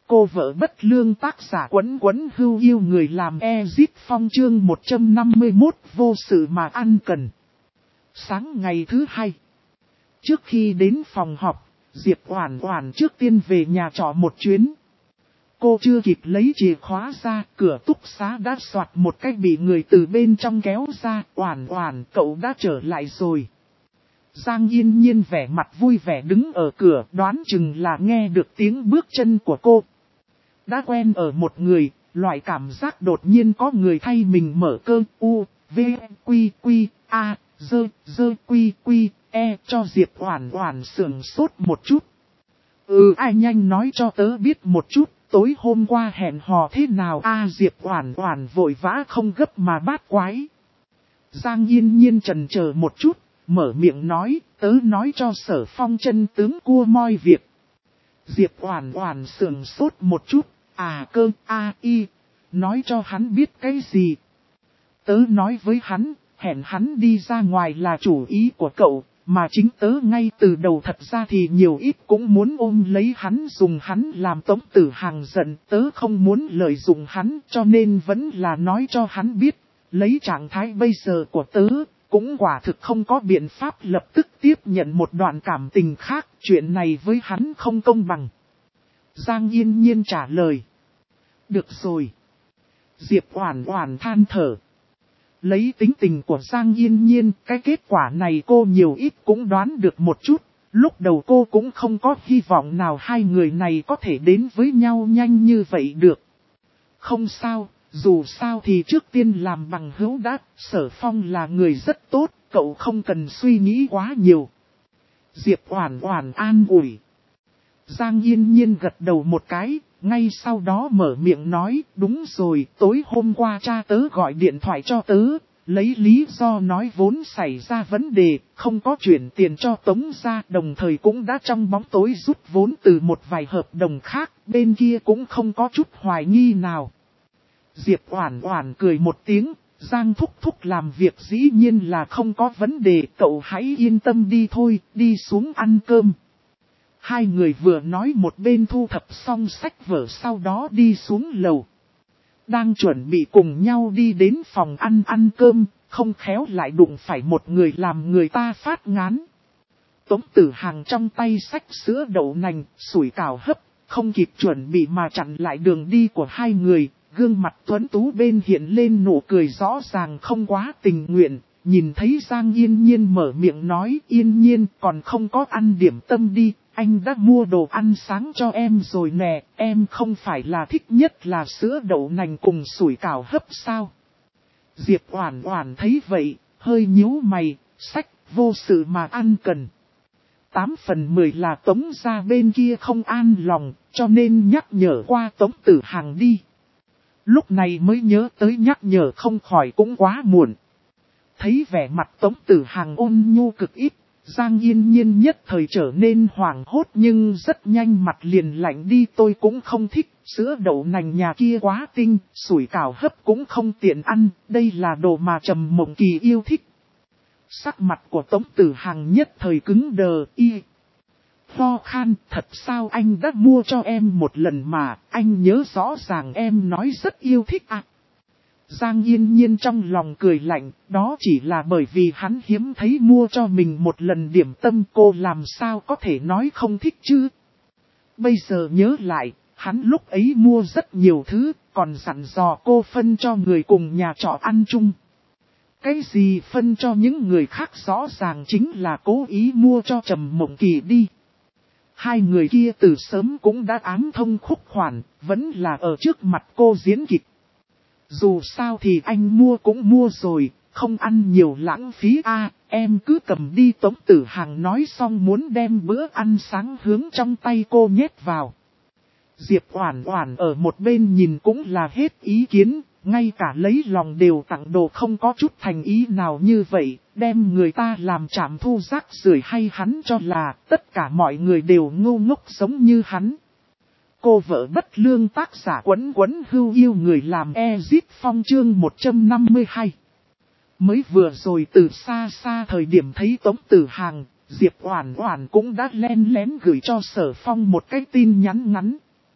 Cô vợ bất lương tác giả Quấn Quấn Hưu Yêu người làm Ezip Phong chương 151 vô sự mà ăn cần. Sáng ngày thứ hai. Trước khi đến phòng họp, Diệp Oản Oản trước tiên về nhà trọ một chuyến. Cô chưa kịp lấy chìa khóa ra, cửa túc xá đã xoạt một cái bị người từ bên trong kéo ra. Oản Oản, cậu đã trở lại rồi. Giang Yên Nhiên vẻ mặt vui vẻ đứng ở cửa, đoán chừng là nghe được tiếng bước chân của cô. Đã quen ở một người, loại cảm giác đột nhiên có người thay mình mở cơ u, v, quy quy, a, dơ, quy quy, e cho Diệp Oản Oản sửng sốt một chút. Ai nhanh nói cho tớ biết một chút, tối hôm qua hẹn hò thế nào Diệp Oản Oản vội vã không gấp mà bát quái. Giang Yên Nhiên chần chờ một chút, mở miệng nói, tớ nói cho Sở Phong chân tướng cua moi việc. Diệp Oản Oản sửng sốt một chút, nói cho hắn biết cái gì? Tớ nói với hắn, hẹn hắn đi ra ngoài là chủ ý của cậu, mà chính tớ ngay từ đầu thật ra thì nhiều ít cũng muốn ôm lấy hắn dùng hắn làm Tống Tử Hằng giận, tớ không muốn lợi dụng hắn cho nên vẫn là nói cho hắn biết, lấy trạng thái bây giờ của tớ. Cũng quả thực không có biện pháp lập tức tiếp nhận một đoạn cảm tình khác, chuyện này với hắn không công bằng. Giang Yên Nhiên trả lời. Được rồi. Diệp Oản Oản than thở. Lấy tính tình của Giang Yên Nhiên, cái kết quả này cô nhiều ít cũng đoán được một chút. Lúc đầu cô cũng không có hy vọng nào hai người này có thể đến với nhau nhanh như vậy được. Không sao. Dù sao thì trước tiên làm bằng hữu đã, Sở Phong là người rất tốt, cậu không cần suy nghĩ quá nhiều. Diệp Oản Oản an ủi. Giang Yên Nhiên gật đầu một cái, ngay sau đó mở miệng nói, đúng rồi, tối hôm qua cha tớ gọi điện thoại cho tớ, lấy lý do nói vốn xảy ra vấn đề, không có chuyển tiền cho Tống gia, đồng thời cũng đã trong bóng tối rút vốn từ một vài hợp đồng khác, bên kia cũng không có chút hoài nghi nào. Diệp Oản Oản cười một tiếng, Giang thúc thúc làm việc dĩ nhiên là không có vấn đề, cậu hãy yên tâm đi thôi, đi xuống ăn cơm. Hai người vừa nói một bên thu thập xong sách vở sau đó đi xuống lầu. Đang chuẩn bị cùng nhau đi đến phòng ăn cơm, không khéo lại đụng phải một người làm người ta phát ngán. Tống Tử Hằng trong tay xách sữa đậu nành, sủi cảo hấp, không kịp chuẩn bị mà chặn lại đường đi của hai người. Gương mặt tuấn tú bên hiện lên nụ cười rõ ràng không quá tình nguyện, nhìn thấy Giang Yên Nhiên mở miệng nói Yên Nhiên còn không có ăn điểm tâm đi, anh đã mua đồ ăn sáng cho em rồi nè, em không phải là thích nhất là sữa đậu nành cùng sủi cảo hấp sao? Diệp Oản Oản thấy vậy, hơi nhíu mày, sách vô sự mà ăn cần. 8/10 là Tống gia bên kia không an lòng, cho nên nhắc nhở qua Tống Tử Hằng đi. Lúc này mới nhớ tới nhắc nhở không khỏi cũng quá muộn. Thấy vẻ mặt Tống Tử Hằng ôn nhu cực ít, Giang Yên Nhiên nhất thời trở nên hoảng hốt nhưng rất nhanh mặt liền lạnh đi. Tôi cũng không thích, sữa đậu nành nhà kia quá tinh, sủi cảo hấp cũng không tiện ăn, đây là đồ mà Trầm Mộng Kỳ yêu thích. Sắc mặt của Tống Tử Hằng nhất thời cứng đờ, Ho khan, thật sao anh đã mua cho em một lần mà, anh nhớ rõ ràng em nói rất yêu thích à. Giang Yên Nhiên trong lòng cười lạnh, đó chỉ là bởi vì hắn hiếm thấy mua cho mình một lần điểm tâm, cô làm sao có thể nói không thích chứ. Bây giờ nhớ lại, hắn lúc ấy mua rất nhiều thứ, còn dặn dò cô phân cho người cùng nhà trọ ăn chung. Cái gì phân cho những người khác rõ ràng chính là cố ý mua cho Trầm Mộng Kỳ đi. Hai người kia từ sớm cũng đã ám thông khúc khoản, vẫn là ở trước mặt cô diễn kịch. Dù sao thì anh mua cũng mua rồi, không ăn nhiều lãng phí em cứ cầm đi. Tống Tử Hằng nói xong muốn đem bữa ăn sáng hướng trong tay cô nhét vào. Diệp Oản Oản ở một bên nhìn cũng là hết ý kiến, ngay cả lấy lòng đều tặng đồ không có chút thành ý nào như vậy, đem người ta làm trạm thu rác rưởi hay hắn cho là tất cả mọi người đều ngu ngốc giống như hắn. Cô vợ bất lương tác giả Quấn Quấn Hưu Yêu người làm Ezip Phong chương 152. Mới vừa rồi từ xa xa thời điểm thấy Tống Tử Hằng, Diệp Oản Oản cũng đã len lén gửi cho Sở Phong một cái tin nhắn ngắn.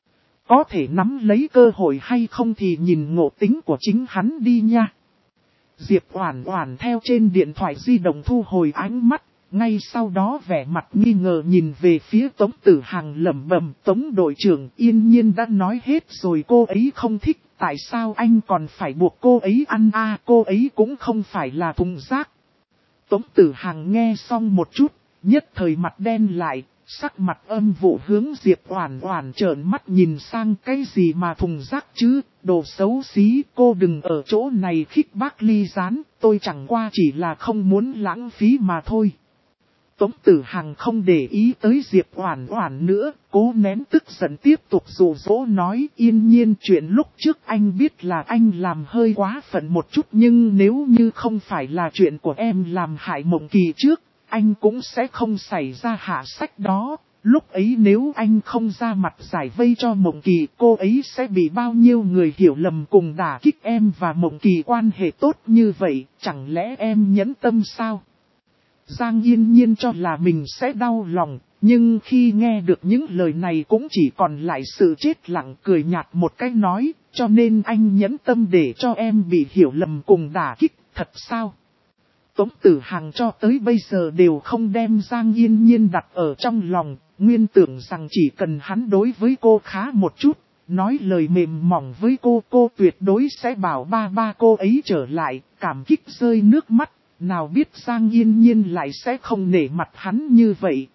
Có thể nắm lấy cơ hội hay không thì nhìn ngộ tính của chính hắn đi nha. Diệp Oản Oản theo trên điện thoại di động thu hồi ánh mắt, ngay sau đó vẻ mặt nghi ngờ nhìn về phía Tống Tử Hằng lẩm bẩm, Tống đội trưởng Yên Nhiên đã nói hết rồi, cô ấy không thích, tại sao anh còn phải buộc cô ấy ăn à, cô ấy cũng không phải là thùng rác. Tống Tử Hằng nghe xong một chút, nhất thời mặt đen lại, sắc mặt âm vụ hướng Diệp Oản Oản trợn mắt nhìn sang, cái gì mà thùng rác chứ, đồ xấu xí, cô đừng ở chỗ này khích bác ly gián, tôi chẳng qua chỉ là không muốn lãng phí mà thôi. Tống Tử Hằng không để ý tới Diệp Oản Oản nữa, cố nén tức giận tiếp tục dụ dỗ nói, Yên Nhiên, chuyện lúc trước anh biết là anh làm hơi quá phận một chút, nhưng nếu như không phải là chuyện của em làm hại Mộng Kỳ trước, anh cũng sẽ không xảy ra hạ sách đó. Lúc ấy nếu anh không ra mặt giải vây cho Mộng Kỳ, cô ấy sẽ bị bao nhiêu người hiểu lầm cùng đả kích em và Mộng Kỳ quan hệ tốt như vậy, chẳng lẽ em nhẫn tâm sao? Giang Yên Nhiên cho là mình sẽ đau lòng, nhưng khi nghe được những lời này cũng chỉ còn lại sự chết lặng, cười nhạt một cái nói, cho nên anh nhẫn tâm để cho em bị hiểu lầm cùng đả kích, thật sao? Tống Tử Hằng cho tới bây giờ đều không đem Giang Yên Nhiên đặt ở trong lòng, nguyên tưởng rằng chỉ cần hắn đối với cô khá một chút, nói lời mềm mỏng với cô tuyệt đối sẽ bảo ba cô ấy trở lại, cảm kích rơi nước mắt. Nào biết Giang Yên Nhiên lại sẽ không nể mặt hắn như vậy.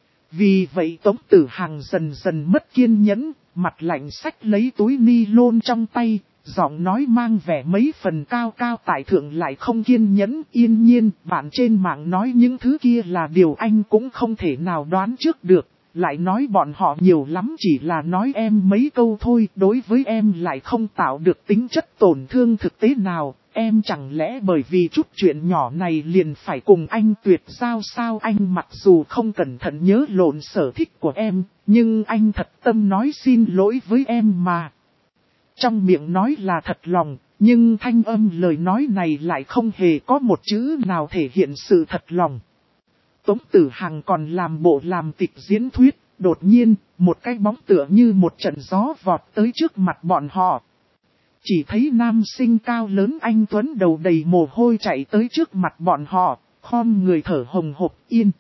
Vì vậy Tống Tử Hằng dần dần mất kiên nhẫn, mặt lạnh xách lấy túi ni lôn trong tay, giọng nói mang vẻ mấy phần cao cao tại thượng lại không kiên nhẫn. Yên Nhiên, bạn trên mạng nói những thứ kia là điều anh cũng không thể nào đoán trước được, lại nói bọn họ nhiều lắm chỉ là nói em mấy câu thôi, đối với em lại không tạo được tính chất tổn thương thực tế nào. Em chẳng lẽ bởi vì chút chuyện nhỏ này liền phải cùng anh tuyệt giao sao? Anh mặc dù không cẩn thận nhớ lộn sở thích của em, nhưng anh thật tâm nói xin lỗi với em mà. Trong miệng nói là thật lòng, nhưng thanh âm lời nói này lại không hề có một chữ nào thể hiện sự thật lòng. Tống Tử Hằng còn làm bộ làm tịch diễn thuyết, đột nhiên, một cái bóng tựa như một trận gió vọt tới trước mặt bọn họ. Chỉ thấy nam sinh cao lớn anh tuấn đầu đầy mồ hôi chạy tới trước mặt bọn họ, khom người thở hồng hộc. Yên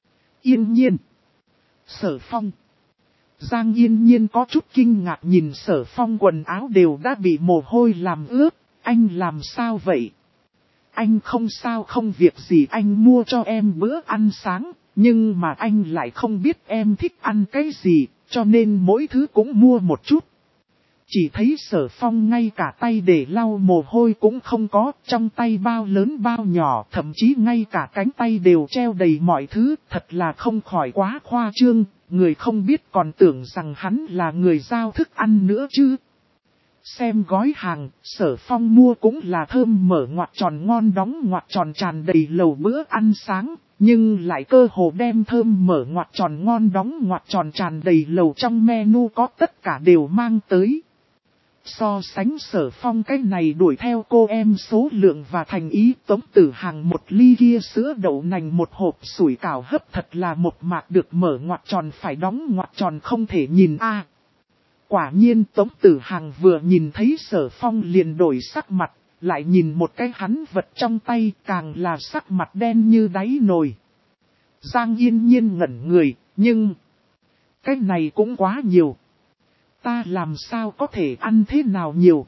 Nhiên. Sở Phong. Giang Yên Nhiên có chút kinh ngạc nhìn Sở Phong quần áo đều đã bị mồ hôi làm ướt, anh làm sao vậy? Anh không sao, không việc gì, anh mua cho em bữa ăn sáng, nhưng mà anh lại không biết em thích ăn cái gì, cho nên mỗi thứ cũng mua một chút. Chỉ thấy Sở Phong ngay cả tay để lau mồ hôi cũng không có, trong tay bao lớn bao nhỏ, thậm chí ngay cả cánh tay đều treo đầy mọi thứ, thật là không khỏi quá khoa trương, người không biết còn tưởng rằng hắn là người giao thức ăn nữa chứ. Xem gói hàng, Sở Phong mua cũng là thơm mở ngoặc tròn ngon đóng ngoặc tròn tràn đầy lầu bữa ăn sáng, nhưng lại cơ hồ đem thơm mở ngoặc tròn ngon đóng ngoặc tròn tràn đầy lầu trong menu có tất cả đều mang tới. So sánh Sở Phong cái này đuổi theo cô em số lượng và thành ý, Tống Tử Hằng một ly kia sữa đậu nành một hộp sủi cảo hấp thật là một mạc được mở ngoặc tròn phải đóng ngoặc tròn không thể nhìn a. Quả nhiên Tống Tử Hằng vừa nhìn thấy Sở Phong liền đổi sắc mặt, lại nhìn một cái hắn vật trong tay càng là sắc mặt đen như đáy nồi. Giang Yên Nhiên ngẩn người, nhưng cái này cũng quá nhiều. Ta làm sao có thể ăn thế nào nhiều?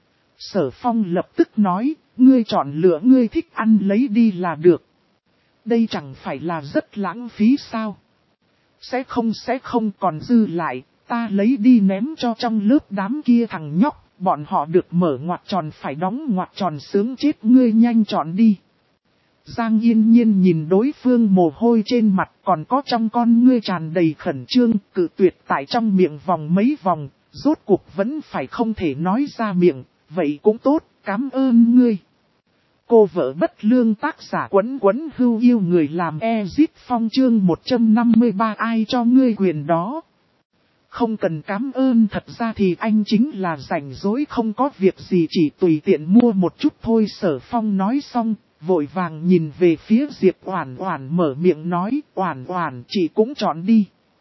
Sở Phong lập tức nói, ngươi chọn lựa ngươi thích ăn lấy đi là được. Đây chẳng phải là rất lãng phí sao? Sẽ không còn dư lại, ta lấy đi ném cho trong lớp đám kia thằng nhóc, bọn họ được mở ngoặc tròn phải đóng ngoặc tròn sướng chết, ngươi nhanh chọn đi. Giang Yên Nhiên nhìn đối phương mồ hôi trên mặt còn có trong con ngươi tràn đầy khẩn trương, cự tuyệt tại trong miệng vòng mấy vòng, rốt cuộc vẫn phải không thể nói ra miệng, vậy cũng tốt, cảm ơn ngươi. Cô vợ bất lương tác giả quấn hưu yêu người làm Exit Phong chương 153 ai cho ngươi quyền đó. Không cần cảm ơn, thật ra thì anh chính là rảnh rỗi không có việc gì chỉ tùy tiện mua một chút thôi. Sở Phong nói xong, vội vàng nhìn về phía Diệp Oản Oản mở miệng nói, Oản Oản chị cũng chọn đi.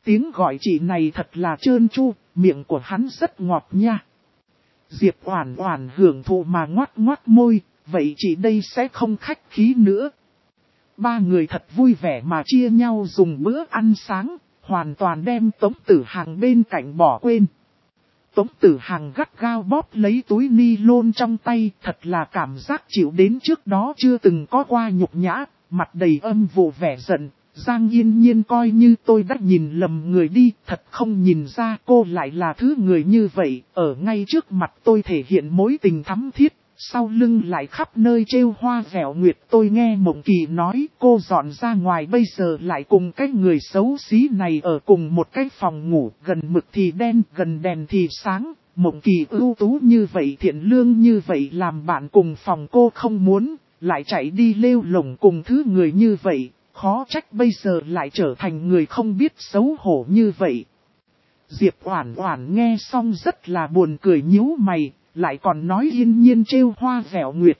Tiếng gọi chị này thật là trơn tru, miệng của hắn rất ngọt nha. Diệp Oản Oản hưởng thụ mà ngoác ngoác môi, vậy chị đây sẽ không khách khí nữa. Ba người thật vui vẻ mà chia nhau dùng bữa ăn sáng, hoàn toàn đem Tống Tử Hằng bên cạnh bỏ quên. Tống Tử Hằng gắt gao bóp lấy túi ni lôn trong tay, thật là cảm giác chịu đến trước đó chưa từng có qua nhục nhã, mặt đầy âm vụ vẻ giận. Giang Yên Nhiên coi như tôi đã nhìn lầm người đi, thật không nhìn ra cô lại là thứ người như vậy, ở ngay trước mặt tôi thể hiện mối tình thắm thiết, sau lưng lại khắp nơi trêu hoa vẻo nguyệt. Tôi nghe Mộng Kỳ nói cô dọn ra ngoài bây giờ lại cùng cái người xấu xí này ở cùng một cái phòng ngủ, gần mực thì đen, gần đèn thì sáng. Mộng Kỳ ưu tú như vậy, thiện lương như vậy, làm bạn cùng phòng cô không muốn, lại chạy đi lêu lổng cùng thứ người như vậy. Khó trách bây giờ lại trở thành người không biết xấu hổ như vậy. Diệp Oản Oản nghe xong rất là buồn cười nhíu mày, lại còn nói Yên Nhiên trêu hoa vẻo nguyệt.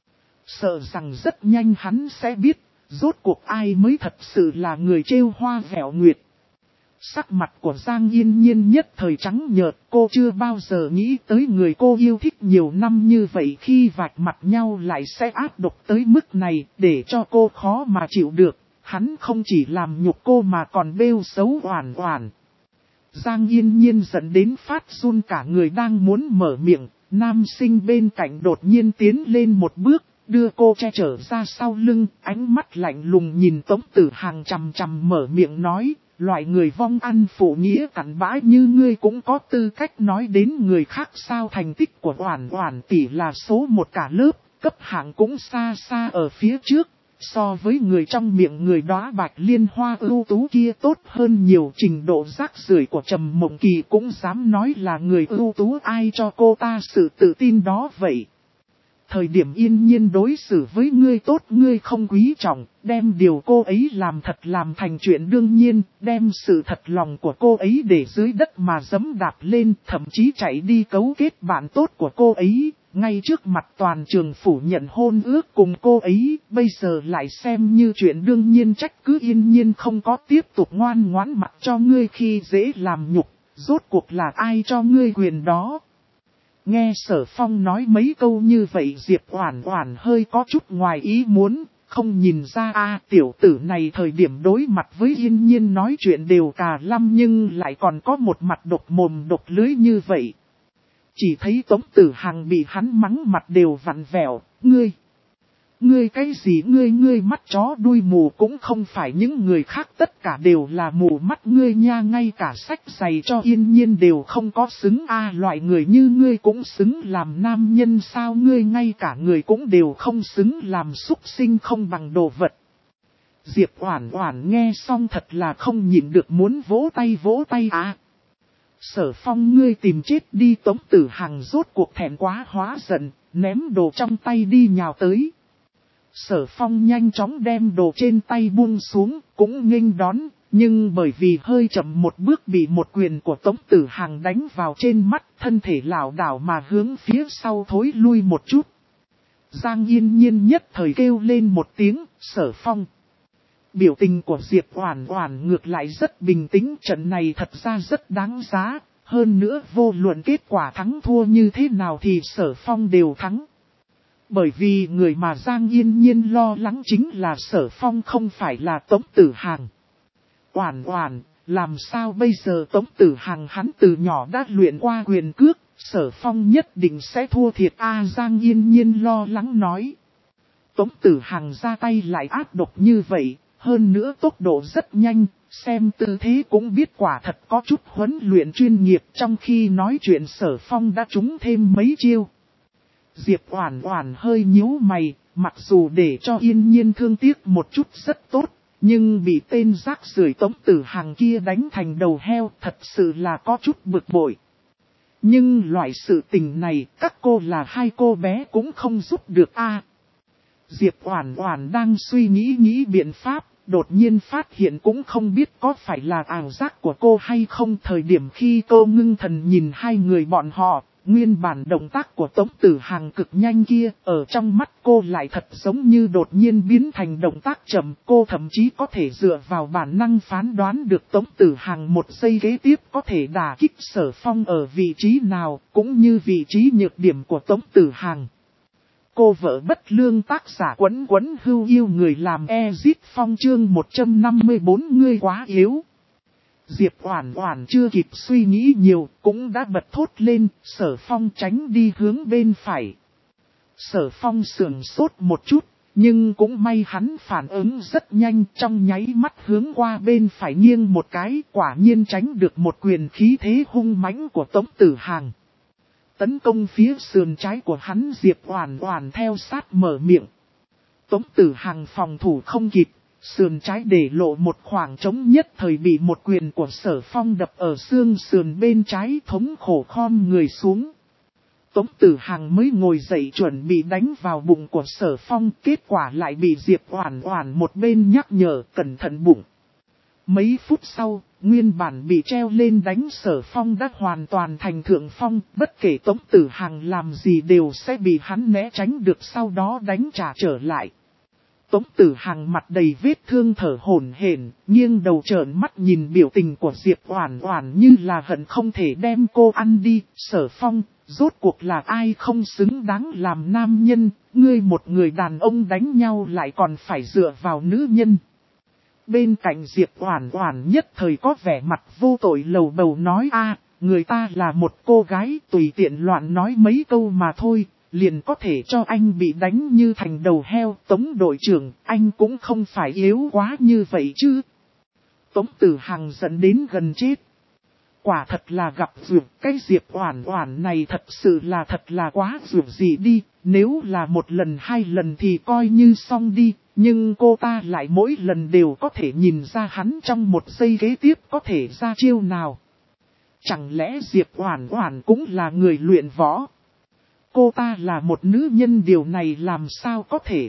Sợ rằng rất nhanh hắn sẽ biết, rốt cuộc ai mới thật sự là người trêu hoa vẻo nguyệt. Sắc mặt của Giang Yên Nhiên nhất thời trắng nhợt, cô chưa bao giờ nghĩ tới người cô yêu thích nhiều năm như vậy khi vạch mặt nhau lại sẽ ác độc tới mức này, để cho cô khó mà chịu được. Hắn không chỉ làm nhục cô mà còn bêu xấu Oản Oản. Giang Yên Nhiên giận đến phát run cả người, đang muốn mở miệng, nam sinh bên cạnh đột nhiên tiến lên một bước, đưa cô che chở ra sau lưng, ánh mắt lạnh lùng nhìn Tống Tử Hằng chằm chằm, mở miệng nói, loại người vong ăn phụ nghĩa cặn bã như ngươi cũng có tư cách nói đến người khác sao? Thành tích của Oản Oản tỷ là số một cả lớp, cấp hạng cũng xa xa ở phía trước. So với người trong miệng người đóa bạch liên hoa ưu tú kia tốt hơn nhiều. Trình độ rác rưởi của Trầm Mộng Kỳ cũng dám nói là người ưu tú, ai cho cô ta sự tự tin đó vậy? Thời điểm Yên Nhiên đối xử với ngươi tốt ngươi không quý trọng, đem điều cô ấy làm thật làm thành chuyện đương nhiên, đem sự thật lòng của cô ấy để dưới đất mà giẫm đạp lên, thậm chí chạy đi cấu kết bạn tốt của cô ấy. Ngay trước mặt toàn trường phủ nhận hôn ước cùng cô ấy, bây giờ lại xem như chuyện đương nhiên, trách cứ Yên Nhiên không có tiếp tục ngoan ngoãn mặc cho ngươi khi dễ làm nhục, rốt cuộc là ai cho ngươi quyền đó? Nghe Sở Phong nói mấy câu như vậy, Diệp Oản Oản hơi có chút ngoài ý muốn, không nhìn ra tiểu tử này thời điểm đối mặt với Yên Nhiên nói chuyện đều cà lăm nhưng lại còn có một mặt độc mồm độc lưỡi như vậy. Chỉ thấy Tống Tử Hằng bị hắn mắng mặt đều vặn vẹo, ngươi cái gì ngươi mắt chó đuôi mù cũng không phải những người khác tất cả đều là mù mắt ngươi nha, ngay cả sách giày cho Yên Nhiên đều không có xứng loại người như ngươi cũng xứng làm nam nhân sao? Ngươi ngay cả người cũng đều không xứng làm súc sinh không bằng đồ vật. Diệp Oản Oản nghe xong thật là không nhịn được muốn vỗ tay Sở Phong ngươi tìm chết đi. Tống Tử Hằng rốt cuộc thẹn quá hóa giận, ném đồ trong tay đi nhào tới. Sở Phong nhanh chóng đem đồ trên tay buông xuống, cũng nghênh đón, nhưng bởi vì hơi chậm một bước bị một quyền của Tống Tử Hằng đánh vào trên mắt, thân thể lảo đảo mà hướng phía sau thối lui một chút. Giang Yên Nhiên nhất thời kêu lên một tiếng, Sở Phong. Biểu tình của Diệp Oản Oản ngược lại rất bình tĩnh, trận này thật ra rất đáng giá, hơn nữa vô luận kết quả thắng thua như thế nào thì Sở Phong đều thắng. Bởi vì người mà Giang Yên Nhiên lo lắng chính là Sở Phong, không phải là Tống Tử Hằng. Oản Oản, làm sao bây giờ? Tống Tử Hằng hắn từ nhỏ đã luyện qua quyền cước, Sở Phong nhất định sẽ thua thiệt Giang Yên Nhiên lo lắng nói. Tống Tử Hằng ra tay lại ác độc như vậy, hơn nữa tốc độ rất nhanh, xem tư thế cũng biết quả thật có chút huấn luyện chuyên nghiệp. Trong khi nói chuyện Sở Phong đã trúng thêm mấy chiêu. Diệp Oản Oản hơi nhíu mày, mặc dù để cho Yên Nhiên thương tiếc một chút rất tốt, nhưng bị tên rác rưởi Tống Tử Hằng kia đánh thành đầu heo thật sự là có chút bực bội. Nhưng loại sự tình này các cô là hai cô bé cũng không giúp được Diệp Oản Oản đang suy nghĩ biện pháp, đột nhiên phát hiện cũng không biết có phải là ảo giác của cô hay không. Thời điểm khi cô ngưng thần nhìn hai người bọn họ, Nguyên bản động tác của Tống Tử Hằng cực nhanh kia, ở trong mắt cô lại thật giống như đột nhiên biến thành động tác chậm. Cô thậm chí có thể dựa vào bản năng phán đoán được Tống Tử Hằng một giây kế tiếp có thể đả kích Sở Phong ở vị trí nào, cũng như vị trí nhược điểm của Tống Tử Hằng. Cô vợ bất lương tác giả Quấn Quấn Hưu yêu người làm Ezit Phong chương 154 ngươi quá yếu. Diệp Oản Oản chưa kịp suy nghĩ nhiều, cũng đã bật thốt lên, Sở Phong tránh đi hướng bên phải. Sở Phong sững sốt một chút, nhưng cũng may hắn phản ứng rất nhanh, trong nháy mắt hướng qua bên phải nghiêng một cái, quả nhiên tránh được một quyền khí thế hung mãnh của Tống Tử Hằng. Tấn công phía sườn trái của hắn, Diệp Oản Oản theo sát mở miệng. Tống Tử Hằng phòng thủ không kịp, sườn trái để lộ một khoảng trống, nhất thời bị một quyền của Sở Phong đập ở xương sườn bên trái, thống khổ khom người xuống. Tống Tử Hằng mới ngồi dậy chuẩn bị đánh vào bụng của Sở Phong, kết quả lại bị Diệp Oản Oản một bên nhắc nhở cẩn thận bụng. Mấy phút sau, nguyên bản bị treo lên đánh Sở Phong đã hoàn toàn thành thượng phong, bất kể Tống Tử Hằng làm gì đều sẽ bị hắn né tránh được, sau đó đánh trả trở lại. Tống Tử Hằng mặt đầy vết thương thở hổn hển, nghiêng đầu trợn mắt nhìn biểu tình của Diệp Oản Oản như là hận không thể đem cô ăn đi. Sở Phong, rốt cuộc là ai không xứng đáng làm nam nhân, ngươi một người đàn ông đánh nhau lại còn phải dựa vào nữ nhân. Bên cạnh Diệp Oản Oản nhất thời có vẻ mặt vô tội lầu bầu nói người ta là một cô gái tùy tiện loạn nói mấy câu mà thôi, liền có thể cho anh bị đánh như thành đầu heo. Tống đội trưởng, anh cũng không phải yếu quá như vậy chứ. Tống Tử Hằng giận đến gần chết. Quả thật là gặp duyệt, cái Diệp Oản Oản này thật sự là quá duyệt gì đi, nếu là một lần hai lần thì coi như xong đi, nhưng cô ta lại mỗi lần đều có thể nhìn ra hắn trong một giây kế tiếp có thể ra chiêu nào. Chẳng lẽ Diệp Oản Oản cũng là người luyện võ? Cô ta là một nữ nhân, điều này làm sao có thể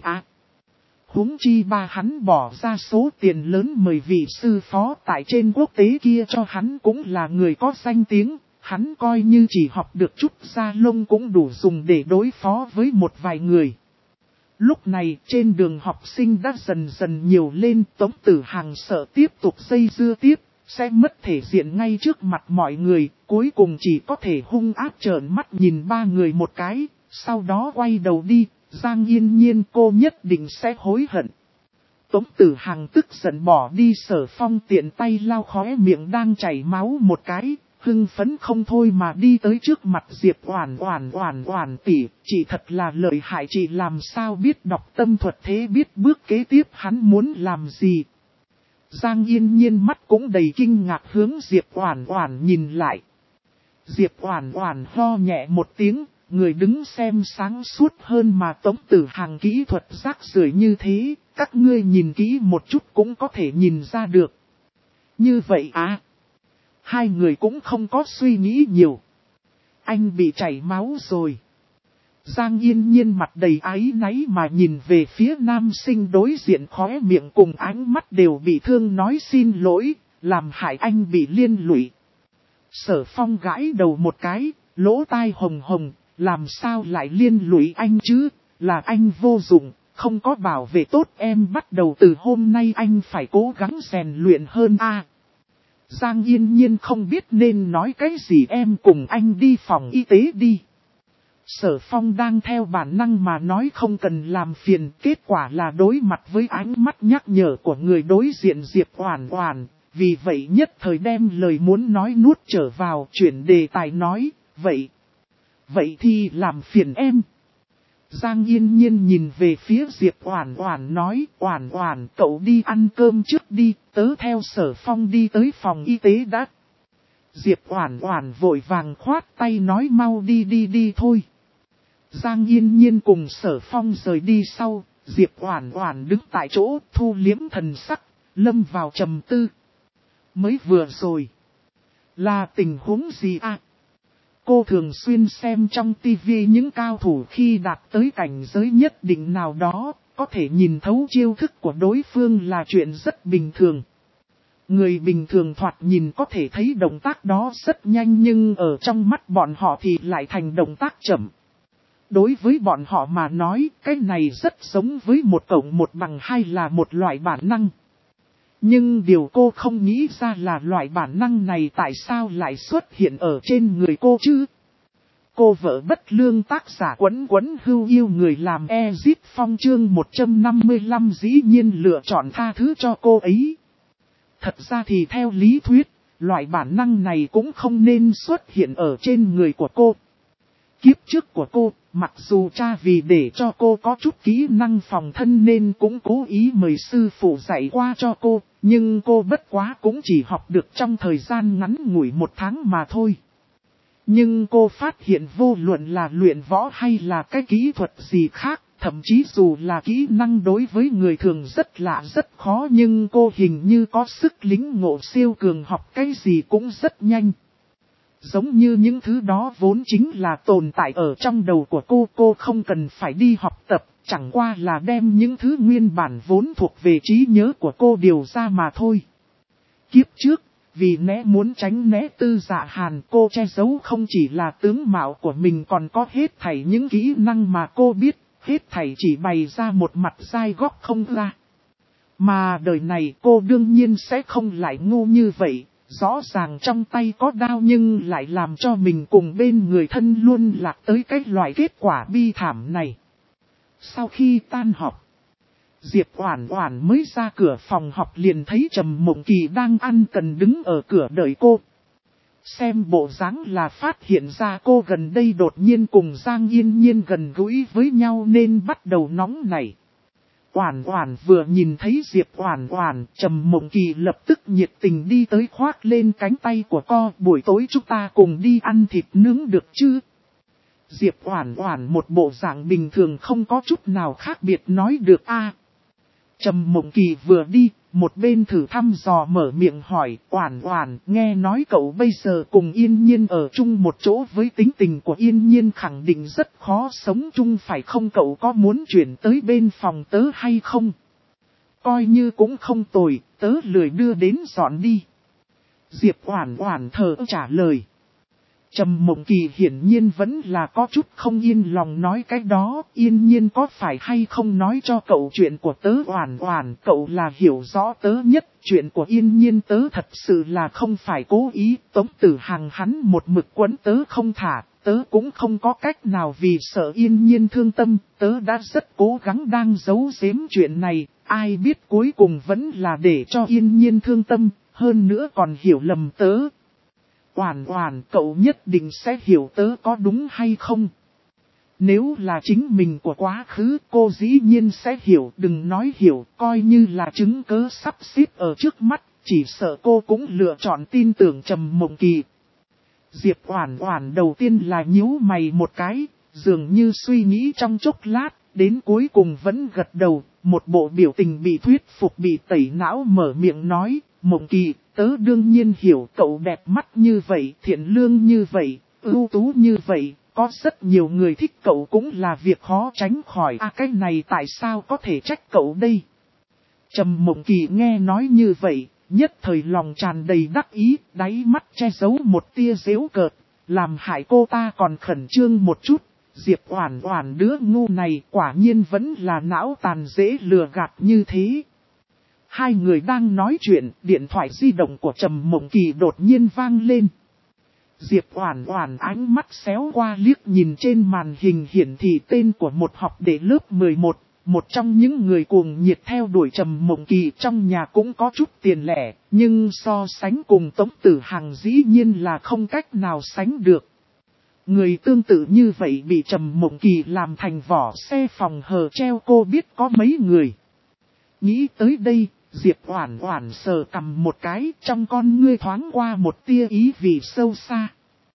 huống chi hắn bỏ ra số tiền lớn mời vị sư phó tại trên quốc tế kia cho hắn cũng là người có danh tiếng, hắn coi như chỉ học được chút da lông cũng đủ dùng để đối phó với một vài người. Lúc này trên đường học sinh đã dần dần nhiều lên, Tống Tử Hằng sợ tiếp tục dây dưa tiếp, sẽ mất thể diện ngay trước mặt mọi người, cuối cùng chỉ có thể hung ác trợn mắt nhìn ba người một cái, sau đó quay đầu đi. Giang Yên Nhiên, cô nhất định sẽ hối hận. Tống Tử Hằng tức giận bỏ đi, Sở Phong tiện tay lau khóe miệng đang chảy máu một cái, hưng phấn không thôi mà đi tới trước mặt Diệp Oản Oản tỷ, chị thật là lợi hại, chị làm sao biết đọc tâm thuật thế, biết bước kế tiếp hắn muốn làm gì. Giang Yên Nhiên mắt cũng đầy kinh ngạc hướng Diệp Oản Oản nhìn lại. Diệp Oản Oản ho nhẹ một tiếng. Người đứng xem sáng suốt hơn mà Tống Tử Hằng kỹ thuật rác rưởi như thế, các ngươi nhìn kỹ một chút cũng có thể nhìn ra được. Như vậy hai người cũng không có suy nghĩ nhiều. Anh bị chảy máu rồi. Giang Yên Nhiên mặt đầy áy náy mà nhìn về phía nam sinh đối diện, khóe miệng cùng ánh mắt đều bị thương nói xin lỗi, làm hại anh bị liên lụy. Sở Phong gãi đầu một cái, lỗ tai hồng hồng. Làm sao lại liên lụy anh chứ, là anh vô dụng, không có bảo vệ tốt em, bắt đầu từ hôm nay anh phải cố gắng rèn luyện hơn Giang Yên Nhiên không biết nên nói cái gì, em cùng anh đi phòng y tế đi. Sở Phong đang theo bản năng mà nói không cần làm phiền, kết quả là đối mặt với ánh mắt nhắc nhở của người đối diện Diệp Oản Oản, vì vậy nhất thời đem lời muốn nói nuốt trở vào, chuyển đề tài nói, Vậy thì làm phiền em. Giang Yên Nhiên nhìn về phía Diệp Oản Oản nói, Oản Oản cậu đi ăn cơm trước đi, tớ theo Sở Phong đi tới phòng y tế đã. Diệp Oản Oản vội vàng khoát tay nói mau đi thôi. Giang Yên Nhiên cùng Sở Phong rời đi sau, Diệp Oản Oản đứng tại chỗ thu liễm thần sắc, lâm vào trầm tư. Mới vừa rồi, là tình huống gì Cô thường xuyên xem trong tivi những cao thủ khi đạt tới cảnh giới nhất định nào đó, có thể nhìn thấu chiêu thức của đối phương là chuyện rất bình thường. Người bình thường thoạt nhìn có thể thấy động tác đó rất nhanh nhưng ở trong mắt bọn họ thì lại thành động tác chậm. Đối với bọn họ mà nói, cái này rất giống với 1+1=2 là một loại bản năng. Nhưng điều cô không nghĩ ra là loại bản năng này tại sao lại xuất hiện ở trên người cô chứ? Cô vợ bất lương tác giả Quấn Quấn Hưu yêu người làm Ezit Phong chương 155 dĩ nhiên lựa chọn tha thứ cho cô ấy. Thật ra thì theo lý thuyết, loại bản năng này cũng không nên xuất hiện ở trên người của cô. Kiếp trước của cô, mặc dù cha vì để cho cô có chút kỹ năng phòng thân nên cũng cố ý mời sư phụ dạy qua cho cô, nhưng cô bất quá cũng chỉ học được trong thời gian ngắn ngủi 1 tháng mà thôi. Nhưng cô phát hiện vô luận là luyện võ hay là cái kỹ thuật gì khác, thậm chí dù là kỹ năng đối với người thường rất lạ rất khó nhưng cô hình như có sức lĩnh ngộ siêu cường, học cái gì cũng rất nhanh. Giống như những thứ đó vốn chính là tồn tại ở trong đầu của cô không cần phải đi học tập, chẳng qua là đem những thứ nguyên bản vốn thuộc về trí nhớ của cô điều ra mà thôi. Kiếp trước, vì muốn tránh né Tư Dạ Hàn, cô che giấu không chỉ là tướng mạo của mình còn có hết thảy những kỹ năng mà cô biết, hết thảy chỉ bày ra một mặt dai góc không ra. Mà đời này cô đương nhiên sẽ không lại ngu như vậy. Rõ ràng trong tay có đao nhưng lại làm cho mình cùng bên người thân luôn lạc tới cái loại kết quả bi thảm này. Sau khi tan học, Diệp Oản Oản mới ra cửa phòng học liền thấy Trầm Mộng Kỳ đang ăn cần đứng ở cửa đợi cô. Xem bộ dáng là phát hiện ra cô gần đây đột nhiên cùng Giang Yên Nhiên gần gũi với nhau nên bắt đầu nóng nảy. Oản Oản vừa nhìn thấy Diệp Oản Oản, Trầm Mộng Kỳ lập tức nhiệt tình đi tới khoác lên cánh tay của cô, buổi tối chúng ta cùng đi ăn thịt nướng được chứ? Diệp Oản Oản một bộ dạng bình thường không có chút nào khác biệt nói được a. Trầm Mộng Kỳ vừa đi, một bên thử thăm dò mở miệng hỏi, Oản Oản, nghe nói cậu bây giờ cùng Yên Nhiên ở chung một chỗ, với tính tình của Yên Nhiên khẳng định rất khó sống chung phải không, cậu có muốn chuyển tới bên phòng tớ hay không? Coi như cũng không tồi, tớ lười đưa đến dọn đi. Diệp Oản Oản thở trả lời. Trầm Mộng Kỳ hiển nhiên vẫn là có chút không yên lòng nói cái đó, Yên Nhiên có phải hay không nói cho cậu chuyện của tớ Oản Oản, cậu là hiểu rõ tớ nhất, chuyện của Yên Nhiên tớ thật sự là không phải cố ý, Tống Tử Hằng hắn một mực quấn tớ không thả, tớ cũng không có cách nào vì sợ Yên Nhiên thương tâm, tớ đã rất cố gắng đang giấu giếm chuyện này, ai biết cuối cùng vẫn là để cho Yên Nhiên thương tâm, hơn nữa còn hiểu lầm tớ. Oản Oản, cậu nhất định sẽ hiểu tớ có đúng hay không? Nếu là chính mình của quá khứ, cô dĩ nhiên sẽ hiểu, đừng nói hiểu, coi như là chứng cớ sắp xếp ở trước mắt, chỉ sợ cô cũng lựa chọn tin tưởng Trầm Mộng Kỳ. Diệp Oản Oản đầu tiên là nhíu mày một cái, dường như suy nghĩ trong chốc lát, đến cuối cùng vẫn gật đầu, một bộ biểu tình bị thuyết phục bị tẩy não mở miệng nói, Mộng Kỳ, tớ đương nhiên hiểu cậu đẹp mắt như vậy, thiện lương như vậy, ưu tú như vậy, có rất nhiều người thích cậu cũng là việc khó tránh khỏi. Cái này tại sao có thể trách cậu đây? Trầm Mộng Kỳ nghe nói như vậy, nhất thời lòng tràn đầy đắc ý, đáy mắt che giấu một tia giễu cợt, làm hại cô ta còn khẩn trương một chút. Diệp Oản Oản đứa ngu này quả nhiên vẫn là não tàn dễ lừa gạt như thế. Hai người đang nói chuyện, điện thoại di động của Trầm Mộng Kỳ đột nhiên vang lên. Diệp Oản Oản ánh mắt xéo qua liếc nhìn trên màn hình hiển thị tên của một học đệ lớp 11, một trong những người cuồng nhiệt theo đuổi Trầm Mộng Kỳ trong nhà cũng có chút tiền lẻ, nhưng so sánh cùng Tống Tử Hằng dĩ nhiên là không cách nào sánh được. Người tương tự như vậy bị Trầm Mộng Kỳ làm thành vỏ xe phòng hờ treo, cô biết có mấy người. Nghĩ tới đây, Diệp Oản Oản sờ cằm một cái, trong con ngươi thoáng qua một tia ý vị sâu xa.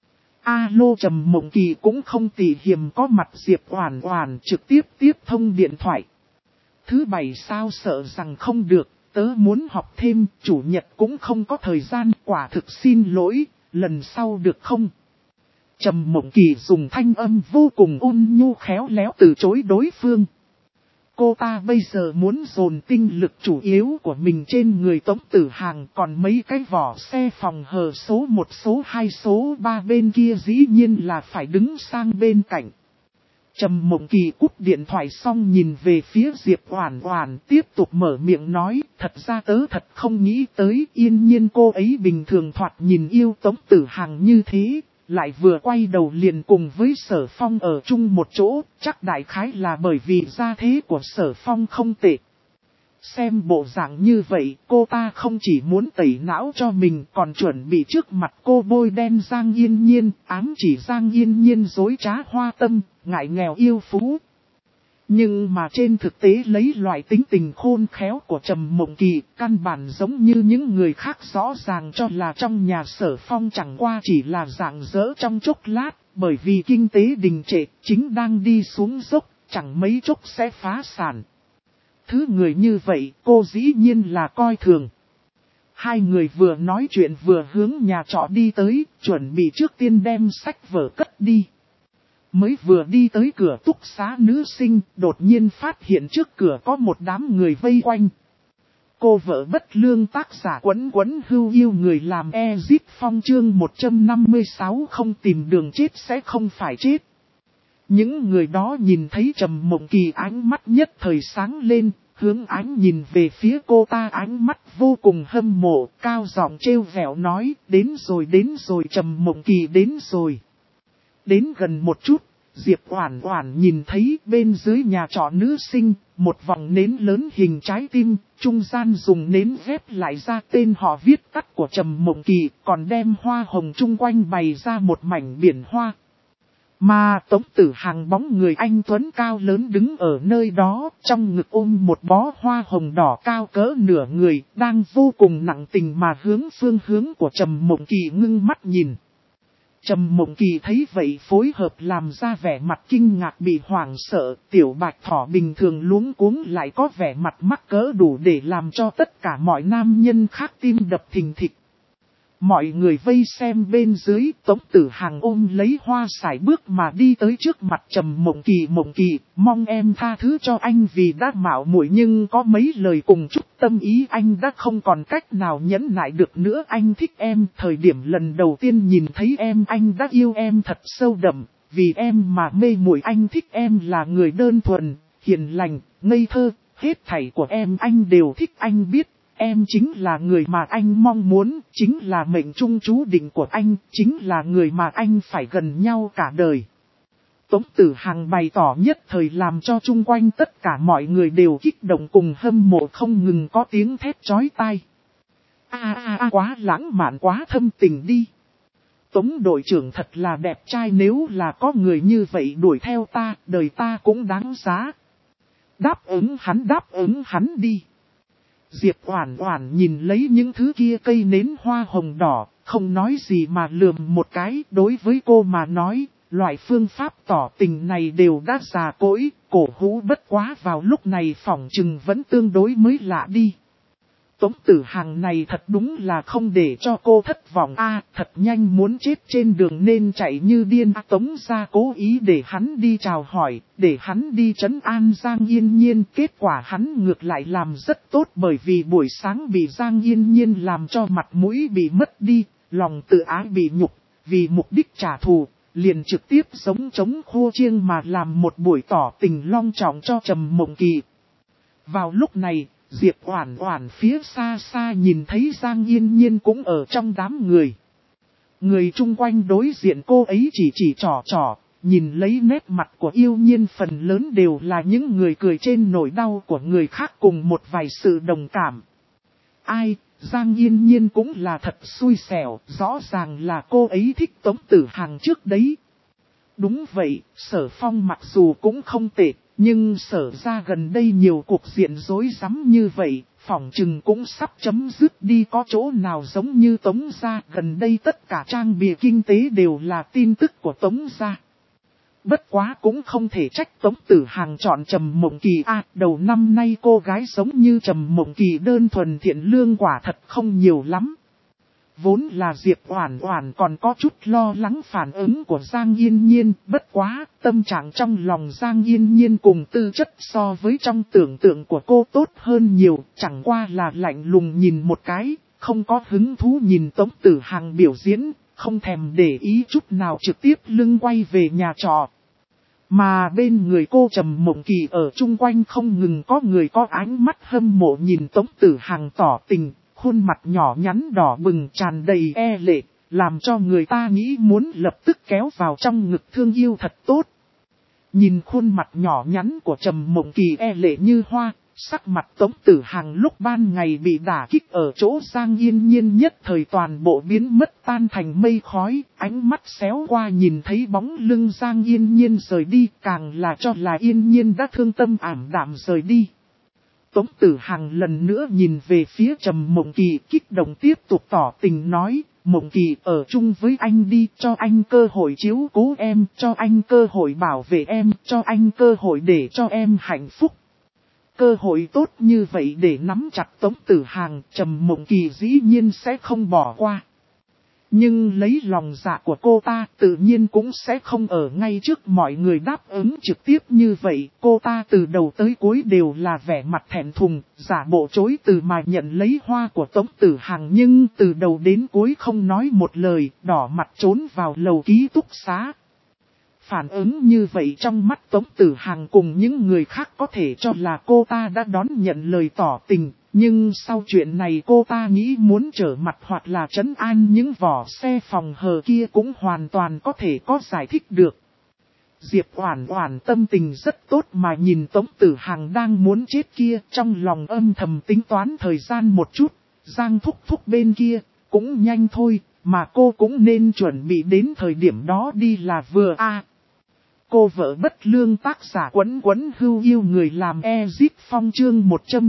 Alo, Trầm Mộng Kỳ cũng không tỉ hiềm có mặt Diệp Oản Oản trực tiếp tiếp thông điện thoại. Thứ bảy sao sợ rằng không được, tớ muốn học thêm, chủ nhật cũng không có thời gian, quả thực xin lỗi, lần sau được không? Trầm Mộng Kỳ dùng thanh âm vô cùng ôn nhu khéo léo từ chối đối phương. cô ta bây giờ muốn dồn tinh lực chủ yếu của mình trên người Tống Tử Hàng, còn mấy cái vỏ xe phòng hờ số 1 số 2 số 3 bên kia dĩ nhiên là phải đứng sang bên cạnh. Trầm Mộng Kỳ cúp điện thoại xong nhìn về phía Diệp Oản Oản tiếp tục mở miệng nói, thật ra tớ thật không nghĩ tới, Yên Nhiên cô ấy bình thường thoạt nhìn yêu Tống Tử Hàng như thế, lại vừa quay đầu liền cùng với Sở Phong ở chung một chỗ, chắc đại khái là bởi vì gia thế của Sở Phong không tệ. Xem bộ dạng như vậy, cô ta không chỉ muốn tẩy não cho mình còn chuẩn bị trước mặt cô bôi đen Giang Yên Nhiên, ám chỉ Giang Yên Nhiên dối trá hoa tâm, ngại nghèo yêu phú. Nhưng mà trên thực tế lấy loại tính tình khôn khéo của Trầm Mộng Kỳ, căn bản giống như những người khác rõ ràng cho là trong nhà Sở Phong chẳng qua chỉ là dạng dỡ trong chốc lát, bởi vì kinh tế đình trệ, chính đang đi xuống dốc, chẳng mấy chốc sẽ phá sản. Thứ người như vậy cô dĩ nhiên là coi thường. Hai người vừa nói chuyện vừa hướng nhà trọ đi tới, chuẩn bị trước tiên đem sách vở cất đi. Mới vừa đi tới cửa túc xá nữ sinh, đột nhiên phát hiện trước cửa có một đám người vây quanh. Cô vợ bất lương tác giả Quấn Quấn hưu yêu người làm Ezip Phong chương 156 không tìm đường chết sẽ không phải chết. Những người đó nhìn thấy Trầm Mộng Kỳ ánh mắt nhất thời sáng lên, hướng ánh nhìn về phía cô ta ánh mắt vô cùng hâm mộ, cao giọng trêu vẻo nói, đến rồi Trầm Mộng Kỳ đến rồi. Đến gần một chút, Diệp Oản Oản nhìn thấy bên dưới nhà trọ nữ sinh, một vòng nến lớn hình trái tim, trung gian dùng nến ghép lại ra tên họ viết tắt của Trầm Mộng Kỳ, còn đem hoa hồng chung quanh bày ra một mảnh biển hoa. Mà Tống Tử Hàng bóng người anh tuấn cao lớn đứng ở nơi đó, trong ngực ôm một bó hoa hồng đỏ cao cỡ nửa người, đang vô cùng nặng tình mà hướng phương hướng của Trầm Mộng Kỳ ngưng mắt nhìn. Trầm Mộng Kỳ thấy vậy phối hợp làm ra vẻ mặt kinh ngạc bị hoảng sợ, tiểu bạch thỏ bình thường luống cuống lại có vẻ mặt mắc cỡ đủ để làm cho tất cả mọi nam nhân khác tim đập thình thịch. Mọi người vây xem bên dưới, Tống Tử Hàng ôm lấy hoa sải bước mà đi tới trước mặt Trầm Mộng Kỳ, mong em tha thứ cho anh vì đã mạo muội nhưng có mấy lời cùng chút tâm ý anh đã không còn cách nào nhẫn nại được nữa. Anh thích em, thời điểm lần đầu tiên nhìn thấy em anh đã yêu em thật sâu đậm, vì em mà mê muội. Anh thích em là người đơn thuần, hiền lành, ngây thơ, hết thảy của em anh đều thích. Anh biết. Em chính là người mà anh mong muốn, chính là mệnh trung chú định của anh, chính là người mà anh phải gần nhau cả đời. Tống Tử Hàng bày tỏ nhất thời làm cho chung quanh tất cả mọi người đều kích động cùng hâm mộ không ngừng có tiếng thét chói tai. Quá lãng mạn quá thâm tình đi. Tống đội trưởng thật là đẹp trai, nếu là có người như vậy đuổi theo ta, đời ta cũng đáng giá. Đáp ứng hắn đi. Diệp Oản Oản nhìn lấy những thứ kia cây nến hoa hồng đỏ, không nói gì mà lườm một cái. Đối với cô mà nói, loại phương pháp tỏ tình này đều đã già cỗi, cổ hũ, bất quá vào lúc này phỏng chừng vẫn tương đối mới lạ đi. Tống Tử Hàng này thật đúng là không để cho cô thất vọng thật nhanh muốn chết trên đường nên chạy như điên. Tống gia cố ý để hắn đi chào hỏi, để hắn đi trấn an Giang Yên Nhiên, kết quả hắn ngược lại làm rất tốt bởi vì buổi sáng bị Giang Yên Nhiên làm cho mặt mũi bị mất đi, lòng tự ái bị nhục, vì mục đích trả thù, liền trực tiếp giống trống khô chiêng mà làm một buổi tỏ tình long trọng cho Trầm Mộng Kỳ. Vào lúc này, Diệp Oản Oản phía xa xa nhìn thấy Giang Yên Nhiên cũng ở trong đám người. Người chung quanh đối diện cô ấy chỉ trò, nhìn lấy nét mặt của Yêu Nhiên phần lớn đều là những người cười trên nỗi đau của người khác cùng một vài sự đồng cảm. Ai, Giang Yên Nhiên cũng là thật xui xẻo, rõ ràng là cô ấy thích Tống Tử Hàng trước đấy. Đúng vậy, Sở Phong mặc dù cũng không tệ. Nhưng Sở ra gần đây nhiều cuộc diện rối rắm như vậy, phỏng chừng cũng sắp chấm dứt đi, có chỗ nào giống như Tống gia. Gần đây tất cả trang bìa kinh tế đều là tin tức của Tống gia. Bất quá cũng không thể trách Tống Tử Hàng chọn Trầm Mộng Kỳ đầu năm nay cô gái giống như Trầm Mộng Kỳ đơn thuần thiện lương quả thật không nhiều lắm. Vốn là Diệp Oản Oản còn có chút lo lắng phản ứng của Giang Yên Nhiên, bất quá, tâm trạng trong lòng Giang Yên Nhiên cùng tư chất so với trong tưởng tượng của cô tốt hơn nhiều, chẳng qua là lạnh lùng nhìn một cái, không có hứng thú nhìn Tống Tử Hằng biểu diễn, không thèm để ý chút nào trực tiếp lưng quay về nhà trọ. Mà bên người cô Trầm Mộng Kỳ ở chung quanh không ngừng có người có ánh mắt hâm mộ nhìn Tống Tử Hằng tỏ tình, khuôn mặt nhỏ nhắn đỏ bừng tràn đầy e lệ, làm cho người ta nghĩ muốn lập tức kéo vào trong ngực thương yêu thật tốt. Nhìn khuôn mặt nhỏ nhắn của Trầm Mộng Kỳ e lệ như hoa, sắc mặt Tống Tử Hằng lúc ban ngày bị đả kích ở chỗ Giang Yên Nhiên nhất thời toàn bộ biến mất tan thành mây khói, ánh mắt xéo qua nhìn thấy bóng lưng Giang Yên Nhiên rời đi, càng là cho là Yên Nhiên đã thương tâm ảm đạm rời đi. Tống Tử Hằng lần nữa nhìn về phía Trầm Mộng Kỳ kích động tiếp tục tỏ tình nói, Mộng Kỳ ở chung với anh đi, cho anh cơ hội chiếu cố em, cho anh cơ hội bảo vệ em, cho anh cơ hội để cho em hạnh phúc. Cơ hội tốt như vậy để nắm chặt Tống Tử Hằng, Trầm Mộng Kỳ dĩ nhiên sẽ không bỏ qua. Nhưng lấy lòng dạ của cô ta tự nhiên cũng sẽ không ở ngay trước mọi người đáp ứng trực tiếp như vậy. Cô ta từ đầu tới cuối đều là vẻ mặt thẹn thùng, giả bộ chối từ mà nhận lấy hoa của Tống Tử Hằng, nhưng từ đầu đến cuối không nói một lời, đỏ mặt trốn vào lầu ký túc xá. Phản ứng như vậy trong mắt Tống Tử Hằng cùng những người khác có thể cho là cô ta đã đón nhận lời tỏ tình. Nhưng sau chuyện này cô ta nghĩ muốn trở mặt hoặc là trấn an những vỏ xe phòng hờ kia cũng hoàn toàn có thể có giải thích được. Diệp Oản Oản tâm tình rất tốt mà nhìn Tống Tử Hằng đang muốn chết kia, trong lòng âm thầm tính toán thời gian một chút. Giang Thúc Thúc bên kia cũng nhanh thôi, mà cô cũng nên chuẩn bị đến thời điểm đó đi là vừa a. Cô vợ bất lương tác giả Quấn Quấn hưu yêu người làm Ezip Phong chương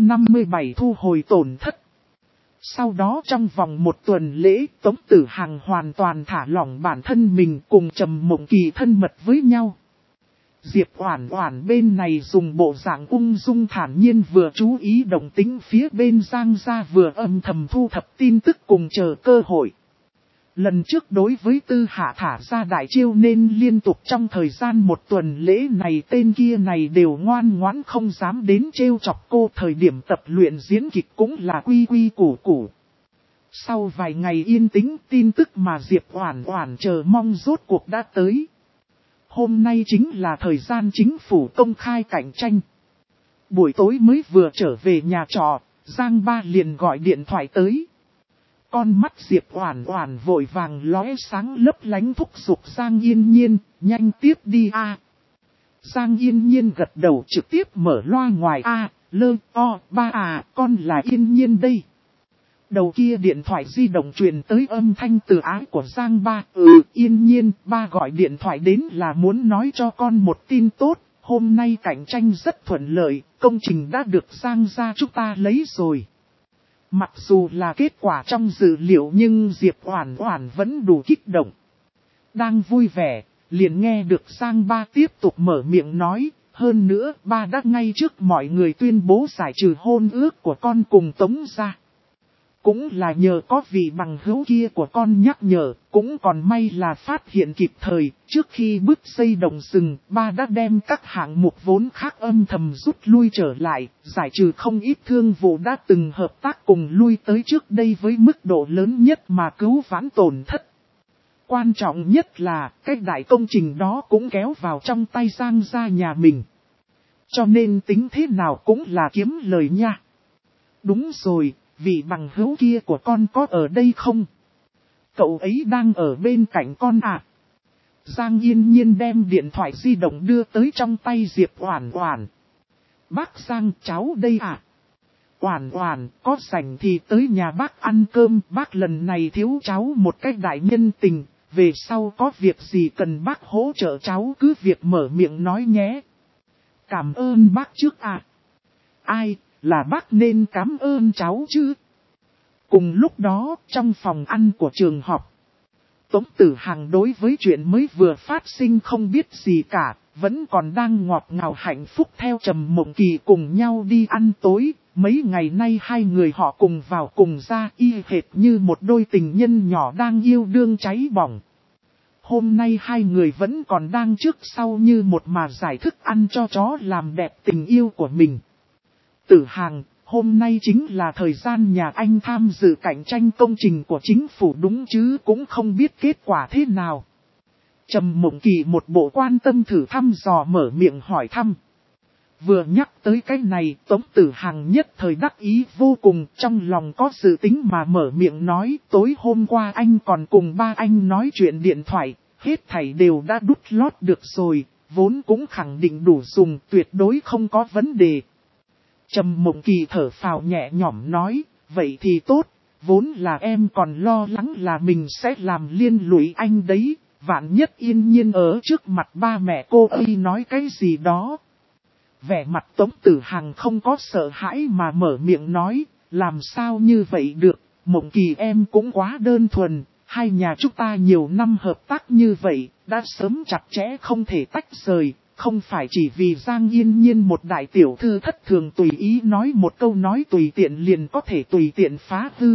157 thu hồi tổn thất. Sau đó trong vòng một tuần lễ, Tống Tử Hằng hoàn toàn thả lỏng bản thân mình cùng Trầm Mộng Kỳ thân mật với nhau. Diệp Oản Oản bên này dùng bộ dạng ung dung thản nhiên vừa chú ý động tĩnh phía bên Giang gia vừa âm thầm thu thập tin tức cùng chờ cơ hội. Lần trước đối với Tư Hạ thả ra đại chiêu nên liên tục trong thời gian một tuần lễ này tên kia này đều ngoan ngoãn không dám đến trêu chọc cô, thời điểm tập luyện diễn kịch cũng là quy quy củ củ. Sau vài ngày yên tĩnh, tin tức mà Diệp Oản Oản chờ mong rốt cuộc đã tới. Hôm nay chính là thời gian chính phủ công khai cạnh tranh. Buổi tối mới vừa trở về nhà trọ, Giang Ba liền gọi điện thoại tới. Con mắt Diệp Oản Oản vội vàng lóe sáng lấp lánh thúc giục Giang Yên Nhiên, nhanh tiếp đi a. Giang Yên Nhiên gật đầu trực tiếp mở loa ngoài a, lơ, o, ba à, con là Yên Nhiên đây. Đầu kia điện thoại di động truyền tới âm thanh từ ái của Giang Ba, Yên Nhiên, ba gọi điện thoại đến là muốn nói cho con một tin tốt, hôm nay cạnh tranh rất thuận lợi, công trình đã được Giang gia chúng ta lấy rồi. Mặc dù là kết quả trong dự liệu nhưng Diệp Oản Oản vẫn đủ kích động. Đang vui vẻ, liền nghe được Giang Ba tiếp tục mở miệng nói, hơn nữa ba đã ngay trước mọi người tuyên bố giải trừ hôn ước của con cùng Tống gia. Cũng là nhờ có vị bằng hữu kia của con nhắc nhở, cũng còn may là phát hiện kịp thời, trước khi bước xây đồng rừng, ba đã đem các hạng mục vốn khác âm thầm rút lui trở lại, giải trừ không ít thương vụ đã từng hợp tác cùng lui tới trước đây với mức độ lớn nhất mà cứu vãn tổn thất. Quan trọng nhất là, cái đại công trình đó cũng kéo vào trong tay Giang gia nhà mình. Cho nên tính thế nào cũng là kiếm lời nha. Đúng rồi. Vị bằng hữu kia của con có ở đây không? Cậu ấy đang ở bên cạnh con à? Giang Yên Nhiên đem điện thoại di động đưa tới trong tay Diệp Oản Oản. Bác Giang, cháu đây à? Oản Oản, có rảnh thì tới nhà bác ăn cơm, bác lần này thiếu cháu một cách đại nhân tình, về sau có việc gì cần bác hỗ trợ cháu cứ việc mở miệng nói nhé. Cảm ơn bác trước à? Ai? Là bác nên cảm ơn cháu chứ. Cùng lúc đó, trong phòng ăn của trường học, Tống Tử Hằng đối với chuyện mới vừa phát sinh không biết gì cả, vẫn còn đang ngọt ngào hạnh phúc theo Trầm Mộng Kỳ cùng nhau đi ăn tối. Mấy ngày nay hai người họ cùng vào cùng ra y hệt như một đôi tình nhân nhỏ đang yêu đương cháy bỏng. Hôm nay hai người vẫn còn đang trước sau như một mà giải thức ăn cho chó làm đẹp tình yêu của mình. Tử Hàng, hôm nay chính là thời gian nhà anh tham dự cạnh tranh công trình của chính phủ đúng chứ, cũng không biết kết quả thế nào. Trầm Mộng Kỳ một bộ quan tâm thử thăm dò mở miệng hỏi thăm. Vừa nhắc tới cái này, Tống Tử Hàng nhất thời đắc ý vô cùng, trong lòng có dự tính mà mở miệng nói, tối hôm qua anh còn cùng ba anh nói chuyện điện thoại, hết thảy đều đã đút lót được rồi, vốn cũng khẳng định đủ dùng, tuyệt đối không có vấn đề. Trầm Mộng Kỳ thở phào nhẹ nhõm nói, vậy thì tốt, vốn là em còn lo lắng là mình sẽ làm liên lụy anh đấy, vạn nhất Yên Nhiên ở trước mặt ba mẹ cô ấy nói cái gì đó. Vẻ mặt Tống Tử Hàng không có sợ hãi mà mở miệng nói, làm sao như vậy được, Mộng Kỳ em cũng quá đơn thuần, hai nhà chúng ta nhiều năm hợp tác như vậy, đã sớm chặt chẽ không thể tách rời, không phải chỉ vì Giang Yên Nhiên một đại tiểu thư thất thường tùy ý nói một câu nói tùy tiện liền có thể tùy tiện phá hư.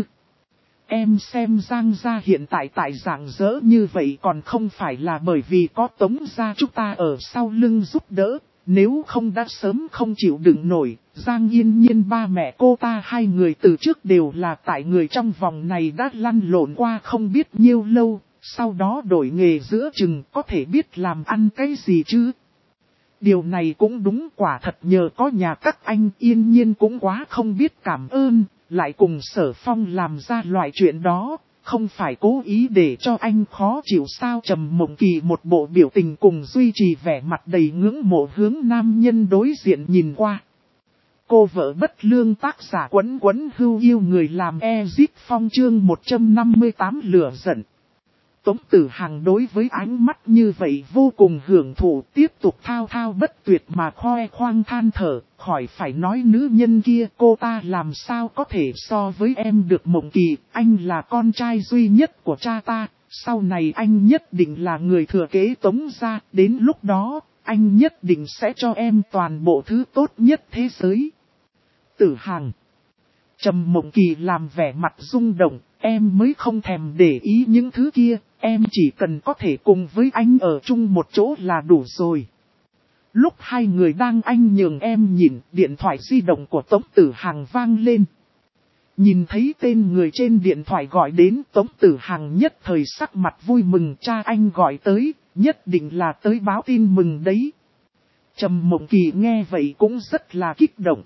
Em xem Giang gia hiện tại dạng dỡ như vậy còn không phải là bởi vì có Tống gia chúng ta ở sau lưng giúp đỡ. Nếu không đã sớm không chịu đựng nổi, Giang Yên Nhiên ba mẹ cô ta hai người từ trước đều là tại người trong vòng này đã lăn lộn qua không biết nhiêu lâu, sau đó đổi nghề giữa chừng có thể biết làm ăn cái gì chứ. Điều này cũng đúng, quả thật nhờ có nhà các anh Yên Nhiên cũng quá không biết cảm ơn, lại cùng Sở Phong làm ra loại chuyện đó. Không phải cố ý để cho anh khó chịu sao. Trầm Mộng Kỳ một bộ biểu tình cùng duy trì vẻ mặt đầy ngưỡng mộ hướng nam nhân đối diện nhìn qua. Cô vợ bất lương tác giả Quấn Quấn Hưu yêu người làm Ezip Phong chương 158 lửa giận. Tống Tử Hàng đối với ánh mắt như vậy vô cùng hưởng thụ, tiếp tục thao thao bất tuyệt mà khoe khoang than thở, khỏi phải nói nữ nhân kia cô ta làm sao có thể so với em được. Mộng Kỳ, anh là con trai duy nhất của cha ta, sau này anh nhất định là người thừa kế Tống gia, đến lúc đó, anh nhất định sẽ cho em toàn bộ thứ tốt nhất thế giới. Tử Hàng. Trầm Mộng Kỳ làm vẻ mặt rung động, em mới không thèm để ý những thứ kia, em chỉ cần có thể cùng với anh ở chung một chỗ là đủ rồi. Lúc hai người đang anh nhường em nhìn, điện thoại di động của Tống Tử Hàng vang lên. Nhìn thấy tên người trên điện thoại gọi đến, Tống Tử Hàng nhất thời sắc mặt vui mừng, cha anh gọi tới, nhất định là tới báo tin mừng đấy. Trầm Mộng Kỳ nghe vậy cũng rất là kích động.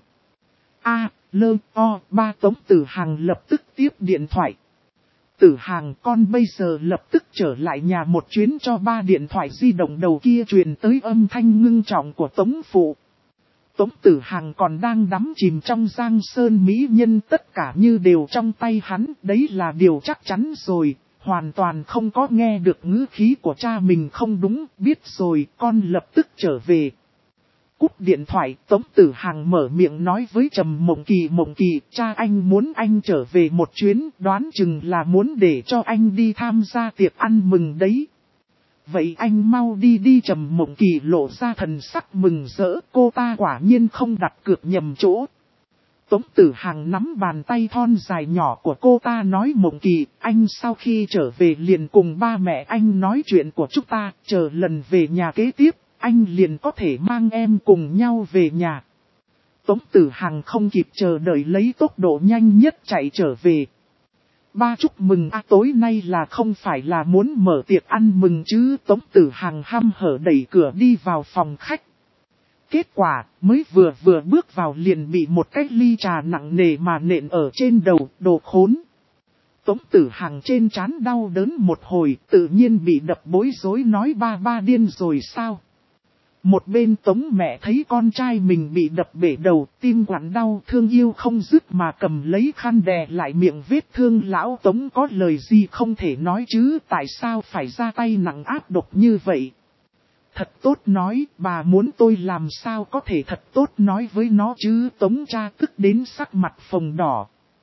Ba Tống Tử Hàng lập tức tiếp điện thoại. Tử Hàng, con bây giờ lập tức trở lại nhà một chuyến cho ba. Điện thoại di động đầu kia truyền tới âm thanh ngưng trọng của Tống phụ. Tống Tử Hàng còn đang đắm chìm trong giang sơn mỹ nhân, tất cả như đều trong tay hắn, đấy là điều chắc chắn rồi, hoàn toàn không có nghe được ngữ khí của cha mình không đúng, biết rồi, con lập tức trở về. Cúp điện thoại, Tống Tử Hàng mở miệng nói với Trầm Mộng Kỳ, cha anh muốn anh trở về một chuyến, đoán chừng là muốn để cho anh đi tham gia tiệc ăn mừng đấy. Vậy anh mau đi đi. Trầm Mộng Kỳ lộ ra thần sắc mừng rỡ, cô ta quả nhiên không đặt cược nhầm chỗ. Tống Tử Hàng nắm bàn tay thon dài nhỏ của cô ta nói, Mộng Kỳ, anh sau khi trở về liền cùng ba mẹ anh nói chuyện của chúng ta, chờ lần về nhà kế tiếp, anh liền có thể mang em cùng nhau về nhà. Tống Tử Hàng không kịp chờ đợi lấy tốc độ nhanh nhất chạy trở về. Ba chúc mừng tối nay là không phải là muốn mở tiệc ăn mừng chứ. Tống Tử Hàng hăm hở đẩy cửa đi vào phòng khách. Kết quả mới vừa bước vào liền bị một cái ly trà nặng nề mà nện ở trên đầu, đồ khốn. Tống Tử Hàng trên trán đau đớn một hồi, tự nhiên bị đập bối rối nói ba điên rồi sao. Một bên Tống mẹ thấy con trai mình bị đập bể đầu, tim quặn đau thương yêu không dứt mà cầm lấy khăn đè lại miệng vết thương. Lão Tống có lời gì không thể nói chứ, tại sao phải ra tay nặng áp độc như vậy. Thật tốt nói, bà muốn tôi làm sao có thể thật tốt nói với nó chứ. Tống cha tức đến sắc mặt phồng đỏ.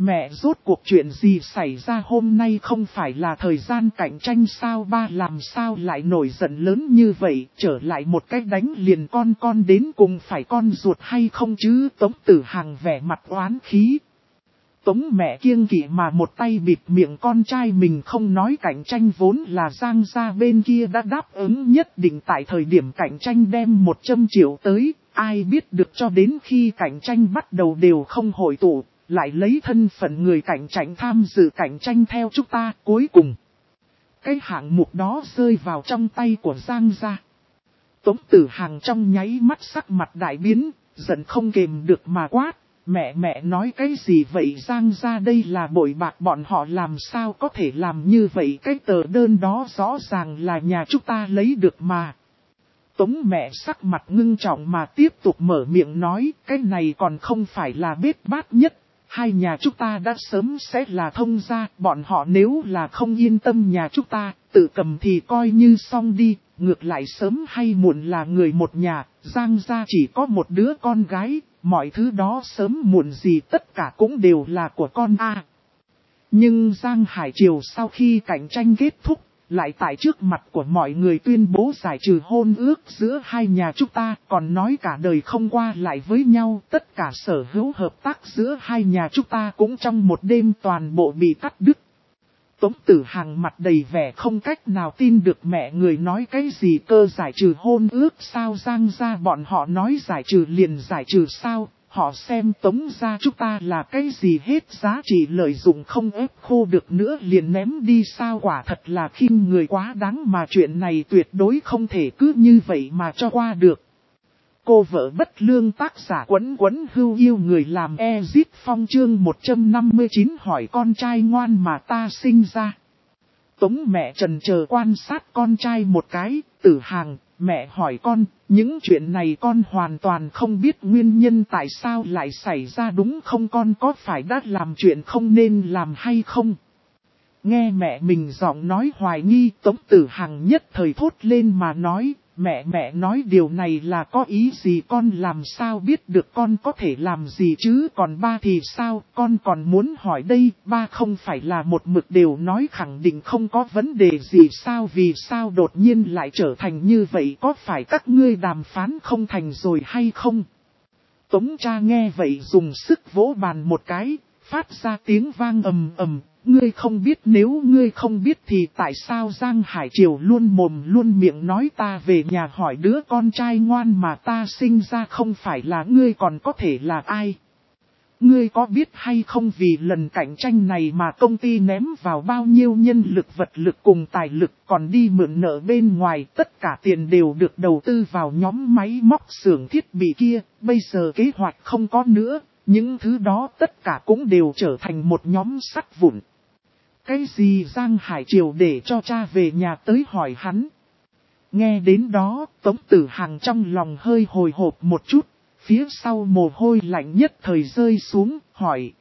Mẹ rốt cuộc chuyện gì xảy ra hôm nay không phải là thời gian cạnh tranh sao, ba làm sao lại nổi giận lớn như vậy, trở lại một cách đánh liền con đến cùng phải con ruột hay không chứ. Tống Tử Hằng vẻ mặt oán khí. Tống mẹ kiêng kỵ mà một tay bịt miệng con trai mình không nói, cạnh tranh vốn là Giang gia bên kia đã đáp ứng nhất định tại thời điểm cạnh tranh đem 100 triệu tới, ai biết được cho đến khi cạnh tranh bắt đầu đều không hội tụ, lại lấy thân phận người cạnh tranh tham dự cạnh tranh theo chúng ta, cuối cùng cái hạng mục đó rơi vào trong tay của Giang gia. Tống Tử Hằng trong nháy mắt sắc mặt đại biến, giận không kềm được mà quát. Mẹ nói cái gì vậy, Giang gia đây là bội bạc, bọn họ làm sao có thể làm như vậy, cái tờ đơn đó rõ ràng là nhà chúng ta lấy được mà. Tống mẹ sắc mặt ngưng trọng mà tiếp tục mở miệng nói, cái này còn không phải là bết bát nhất, hai nhà chúng ta đã sớm sẽ là thông gia, bọn họ nếu là không yên tâm nhà chúng ta, tự cầm thì coi như xong đi, ngược lại sớm hay muộn là người một nhà, Giang gia chỉ có một đứa con gái. Mọi thứ đó sớm muộn gì tất cả cũng đều là của con a. Nhưng Giang Hải Triều sau khi cạnh tranh kết thúc, lại tại trước mặt của mọi người tuyên bố giải trừ hôn ước giữa hai nhà chúng ta, còn nói cả đời không qua lại với nhau, tất cả sở hữu hợp tác giữa hai nhà chúng ta cũng trong một đêm toàn bộ bị cắt đứt. Tống Tử Hằng mặt đầy vẻ không cách nào tin được mẹ người nói cái gì cơ, giải trừ hôn ước sao, Giang gia bọn họ nói giải trừ liền giải trừ sao, họ xem Tống gia chúng ta là cái gì hết giá trị lợi dụng không ép khô được nữa liền ném đi sao, quả thật là khinh người quá đáng mà chuyện này tuyệt đối không thể cứ như vậy mà cho qua được. Cô vợ bất lương tác giả Quấn hưu yêu người làm Ezit Phong chương 159 hỏi con trai ngoan mà ta sinh ra. Tống mẹ trần chờ quan sát con trai một cái, Tử Hằng, mẹ hỏi con, những chuyện này con hoàn toàn không biết nguyên nhân tại sao lại xảy ra đúng không, con có phải đã làm chuyện không nên làm hay không? Nghe mẹ mình giọng nói hoài nghi, Tống Tử Hằng nhất thời thốt lên mà nói, mẹ nói điều này là có ý gì, con làm sao biết được, con có thể làm gì chứ, còn ba thì sao, con còn muốn hỏi đây, ba không phải là một mực đều nói khẳng định không có vấn đề gì sao, vì sao đột nhiên lại trở thành như vậy, có phải các ngươi đàm phán không thành rồi hay không? Tống cha nghe vậy dùng sức vỗ bàn một cái, phát ra tiếng vang ầm ầm. Ngươi không biết, nếu ngươi không biết thì tại sao Giang Hải Triều luôn mồm luôn miệng nói ta về nhà hỏi đứa con trai ngoan mà ta sinh ra không phải là ngươi còn có thể là ai? Ngươi có biết hay không vì lần cạnh tranh này mà công ty ném vào bao nhiêu nhân lực vật lực cùng tài lực, còn đi mượn nợ bên ngoài, tất cả tiền đều được đầu tư vào nhóm máy móc xưởng thiết bị kia, bây giờ kế hoạch không có nữa, những thứ đó tất cả cũng đều trở thành một nhóm sắt vụn. Cái gì Giang Hải Triều để cho cha về nhà tới hỏi hắn? Nghe đến đó, Tống Tử Hằng trong lòng hơi hồi hộp một chút, phía sau mồ hôi lạnh nhất thời rơi xuống, hỏi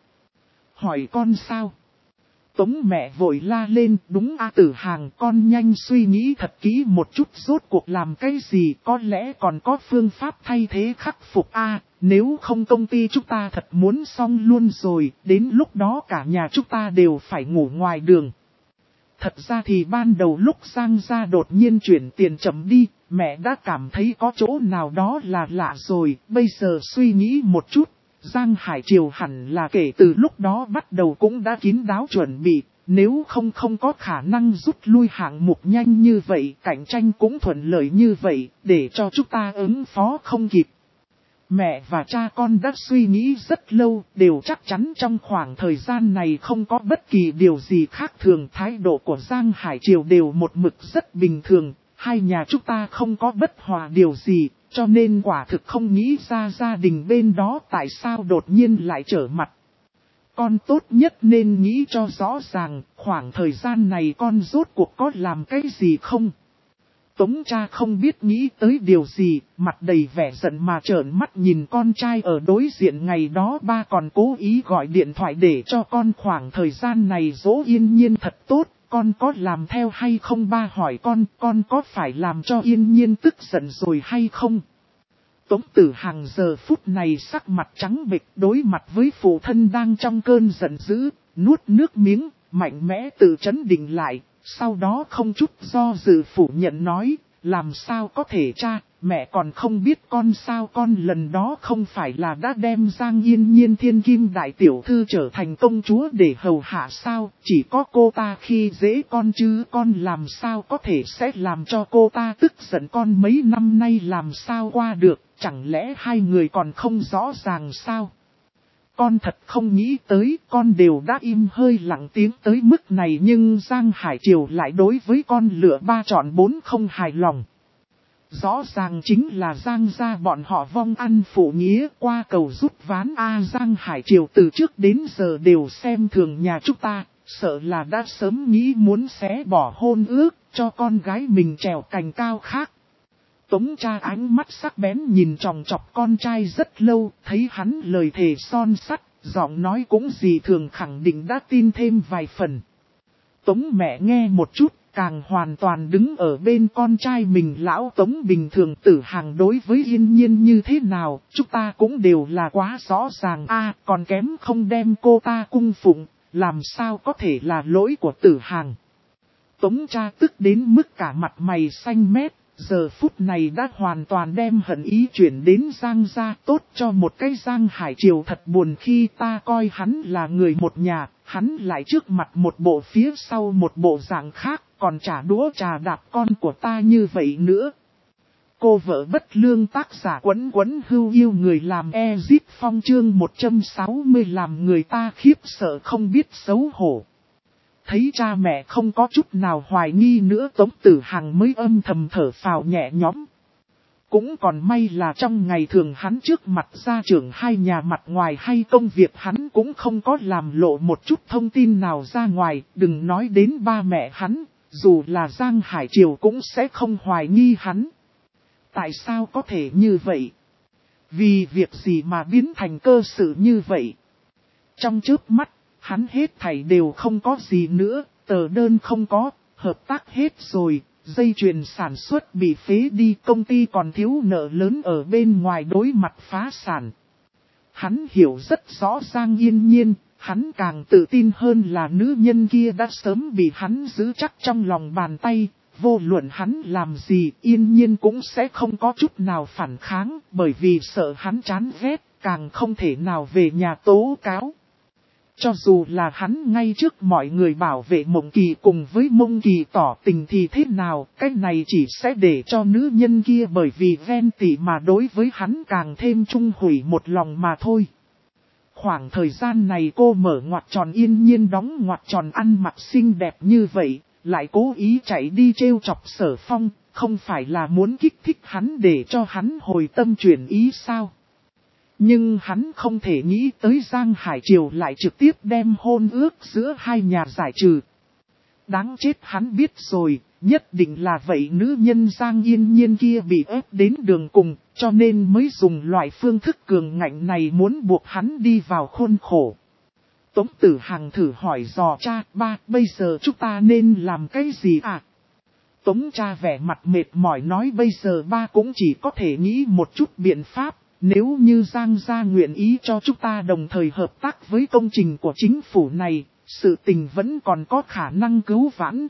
con sao? Tống mẹ vội la lên, đúng a Tử Hằng, con nhanh suy nghĩ thật kỹ một chút, rốt cuộc làm cái gì, có lẽ còn có phương pháp thay thế khắc phục a, nếu không công ty chúng ta thật muốn xong luôn rồi, đến lúc đó cả nhà chúng ta đều phải ngủ ngoài đường. Thật ra thì ban đầu lúc Giang gia đột nhiên chuyển tiền chậm đi, mẹ đã cảm thấy có chỗ nào đó là lạ rồi, bây giờ suy nghĩ một chút. Giang Hải Triều hẳn là kể từ lúc đó bắt đầu cũng đã kín đáo chuẩn bị, nếu không có khả năng rút lui hạng mục nhanh như vậy, cạnh tranh cũng thuận lợi như vậy, để cho chúng ta ứng phó không kịp. Mẹ và cha con đã suy nghĩ rất lâu, đều chắc chắn trong khoảng thời gian này không có bất kỳ điều gì khác thường. Thái độ của Giang Hải Triều đều một mực rất bình thường, hai nhà chúng ta không có bất hòa điều gì, cho nên quả thực không nghĩ ra gia đình bên đó tại sao đột nhiên lại trở mặt. Con tốt nhất nên nghĩ cho rõ ràng, khoảng thời gian này con rốt cuộc có làm cái gì không? Tống cha không biết nghĩ tới điều gì, mặt đầy vẻ giận mà trợn mắt nhìn con trai ở đối diện. Ngày đó ba còn cố ý gọi điện thoại để cho con khoảng thời gian này dỗ Yên Nhiên thật tốt, con có làm theo hay không, ba hỏi con có phải làm cho Yên Nhiên tức giận rồi hay không? Tống Tử Hằng giờ phút này sắc mặt trắng bệch đối mặt với phụ thân đang trong cơn giận dữ, nuốt nước miếng, mạnh mẽ tự trấn định lại, sau đó không chút do dự phủ nhận nói, làm sao có thể cha, mẹ còn không biết con sao, con lần đó không phải là đã đem Giang Yên Nhiên thiên kim đại tiểu thư trở thành công chúa để hầu hạ sao, chỉ có cô ta khi dễ con chứ con làm sao có thể sẽ làm cho cô ta tức giận, con mấy năm nay làm sao qua được, chẳng lẽ hai người còn không rõ ràng sao? Con thật không nghĩ tới, con đều đã im hơi lặng tiếng tới mức này nhưng Giang Hải Triều lại đối với con lựa ba chọn bốn không hài lòng. Rõ ràng chính là Giang gia bọn họ vong ăn phụ nghĩa qua cầu rút ván Giang Hải Triều từ trước đến giờ đều xem thường nhà chúng ta, sợ là đã sớm nghĩ muốn xé bỏ hôn ước cho con gái mình trèo cành cao khác. Tống cha ánh mắt sắc bén nhìn chòng chọc con trai rất lâu, thấy hắn lời thề son sắt, giọng nói cũng gì thường khẳng định đã tin thêm vài phần. Tống mẹ nghe một chút, càng hoàn toàn đứng ở bên con trai mình. Lão Tống bình thường Tử Hằng đối với Yên Nhiên như thế nào, chúng ta cũng đều là quá rõ ràng còn kém không đem cô ta cung phụng, làm sao có thể là lỗi của Tử Hằng. Tống cha tức đến mức cả mặt mày xanh mét. Giờ phút này đã hoàn toàn đem hận ý chuyển đến Giang gia, tốt cho một cái Giang Hải Triều thật buồn khi ta coi hắn là người một nhà, hắn lại trước mặt một bộ phía sau một bộ dạng khác, còn trả đũa trà đạp con của ta như vậy nữa. Cô vợ bất lương tác giả Quấn Quấn Hưu yêu người làm Ezip Phong chương 160 làm người ta khiếp sợ không biết xấu hổ. Thấy cha mẹ không có chút nào hoài nghi nữa, Tống Tử Hằng mới âm thầm thở phào nhẹ nhõm. Cũng còn may là trong ngày thường hắn trước mặt gia trưởng hai nhà mặt ngoài hay công việc hắn cũng không có làm lộ một chút thông tin nào ra ngoài, đừng nói đến ba mẹ hắn, dù là Giang Hải Triều cũng sẽ không hoài nghi hắn. Tại sao có thể như vậy? Vì việc gì mà biến thành cơ sự như vậy? Trong chớp mắt, hắn hết thảy đều không có gì nữa, tờ đơn không có, hợp tác hết rồi, dây chuyền sản xuất bị phế đi, công ty còn thiếu nợ lớn ở bên ngoài đối mặt phá sản. Hắn hiểu rất rõ Giang Yên Nhiên, hắn càng tự tin hơn là nữ nhân kia đã sớm bị hắn giữ chắc trong lòng bàn tay, vô luận hắn làm gì Yên Nhiên cũng sẽ không có chút nào phản kháng, bởi vì sợ hắn chán ghét, càng không thể nào về nhà tố cáo. Cho dù là hắn ngay trước mọi người bảo vệ Mộng Kỳ cùng với Mông Kỳ tỏ tình thì thế nào, cái này chỉ sẽ để cho nữ nhân kia bởi vì ghen tị mà đối với hắn càng thêm trung hủy một lòng mà thôi. Khoảng thời gian này cô mở ngoặc tròn Yên Nhiên đóng ngoặc tròn ăn mặc xinh đẹp như vậy, lại cố ý chạy đi trêu chọc Sở Phong, không phải là muốn kích thích hắn để cho hắn hồi tâm chuyển ý sao? Nhưng hắn không thể nghĩ tới Giang Hải Triều lại trực tiếp đem hôn ước giữa hai nhà giải trừ. Đáng chết, hắn biết rồi, nhất định là vậy nữ nhân Giang Yên Nhiên kia bị ép đến đường cùng, cho nên mới dùng loại phương thức cường ngạnh này muốn buộc hắn đi vào khuôn khổ. Tống Tử Hằng thử hỏi dò cha, ba, bây giờ chúng ta nên làm cái gì à? Tống cha vẻ mặt mệt mỏi nói bây giờ ba cũng chỉ có thể nghĩ một chút biện pháp. Nếu như Giang gia nguyện ý cho chúng ta đồng thời hợp tác với công trình của chính phủ này, sự tình vẫn còn có khả năng cứu vãn.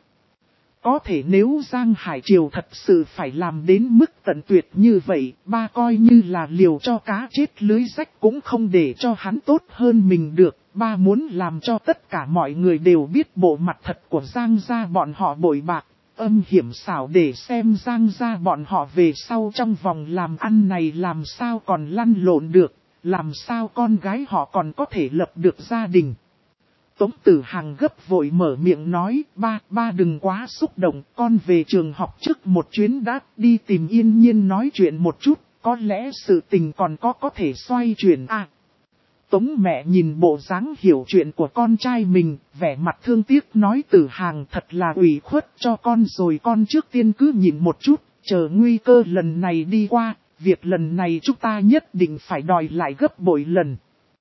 Có thể nếu Giang Hải Triều thật sự phải làm đến mức tận tuyệt như vậy, ba coi như là liều cho cá chết lưới rách cũng không để cho hắn tốt hơn mình được. Ba muốn làm cho tất cả mọi người đều biết bộ mặt thật của Giang gia bọn họ bội bạc. Âm hiểm xảo để xem Giang gia bọn họ về sau trong vòng làm ăn này làm sao còn lăn lộn được, làm sao con gái họ còn có thể lập được gia đình. Tống Tử Hằng gấp vội mở miệng nói, ba đừng quá xúc động, con về trường học trước một chuyến đã, đi tìm Yên Nhiên nói chuyện một chút, có lẽ sự tình còn có thể xoay chuyển à. Tống mẹ nhìn bộ dáng hiểu chuyện của con trai mình, vẻ mặt thương tiếc nói Tử Hằng thật là ủy khuất cho con rồi, con trước tiên cứ nhìn một chút, chờ nguy cơ lần này đi qua, việc lần này chúng ta nhất định phải đòi lại gấp bội lần.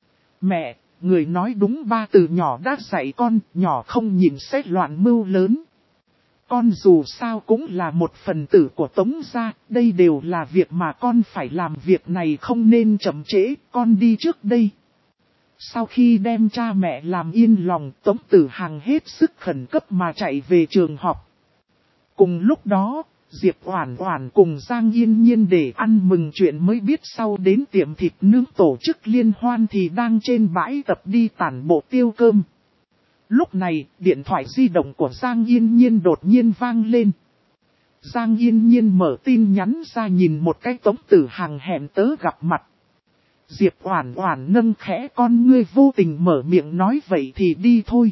Mẹ, người nói đúng, ba từ nhỏ đã dạy con, nhỏ không nhìn sẽ loạn mưu lớn. Con dù sao cũng là một phần tử của Tống gia, đây đều là việc mà con phải làm, việc này không nên chậm trễ, con đi trước đây. Sau khi đem cha mẹ làm yên lòng, Tống Tử Hằng hết sức khẩn cấp mà chạy về trường học. Cùng lúc đó, Diệp Oản Oản cùng Giang Yên Nhiên để ăn mừng chuyện mới biết sau đến tiệm thịt nướng tổ chức liên hoan thì đang trên bãi tập đi tản bộ tiêu cơm. Lúc này, điện thoại di động của Giang Yên Nhiên đột nhiên vang lên. Giang Yên Nhiên mở tin nhắn ra nhìn một cái, Tống Tử Hằng hẹn tớ gặp mặt. Diệp Oản Oản nâng khẽ con ngươi, vô tình mở miệng nói vậy thì đi thôi.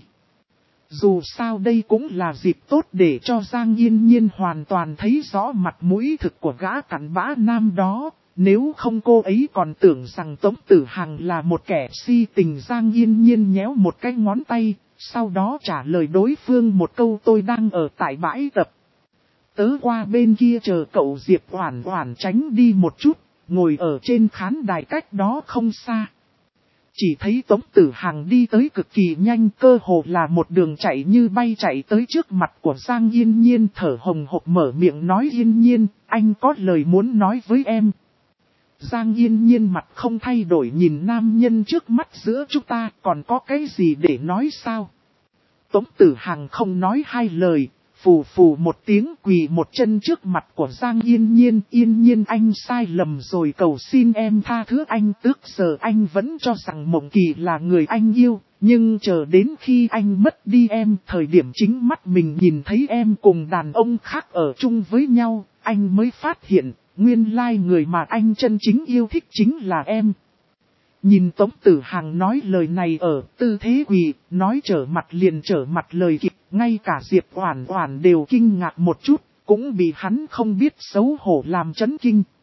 Dù sao đây cũng là dịp tốt để cho Giang Yên Nhiên hoàn toàn thấy rõ mặt mũi thực của gã cặn bã nam đó. Nếu không cô ấy còn tưởng rằng Tống Tử Hằng là một kẻ si tình. Giang Yên Nhiên nhéo một cái ngón tay, sau đó trả lời đối phương một câu, tôi đang ở tại bãi tập. Tớ qua bên kia chờ cậu. Diệp Oản Oản tránh đi một chút, ngồi ở trên khán đài cách đó không xa. Chỉ thấy Tống Tử Hằng đi tới cực kỳ nhanh, cơ hồ là một đường chạy như bay chạy tới trước mặt của Giang Yên Nhiên, thở hồng hộc mở miệng nói, Yên Nhiên, anh có lời muốn nói với em. Giang Yên Nhiên mặt không thay đổi nhìn nam nhân trước mắt, giữa chúng ta còn có cái gì để nói sao? Tống Tử Hằng không nói hai lời, phù phù một tiếng quỳ một chân trước mặt của Giang Yên Nhiên. Yên Nhiên, anh sai lầm rồi, cầu xin em tha thứ anh. Trước giờ anh vẫn cho rằng Mộng Kỳ là người anh yêu, nhưng chờ đến khi anh mất đi em, thời điểm chính mắt mình nhìn thấy em cùng đàn ông khác ở chung với nhau, anh mới phát hiện, nguyên lai người mà anh chân chính yêu thích chính là em. Nhìn Tống Tử Hằng nói lời này ở tư thế quỳ, nói trở mặt liền trở mặt lời kịp, ngay cả Diệp Oản Oản đều kinh ngạc một chút, cũng bị hắn không biết xấu hổ làm chấn kinh.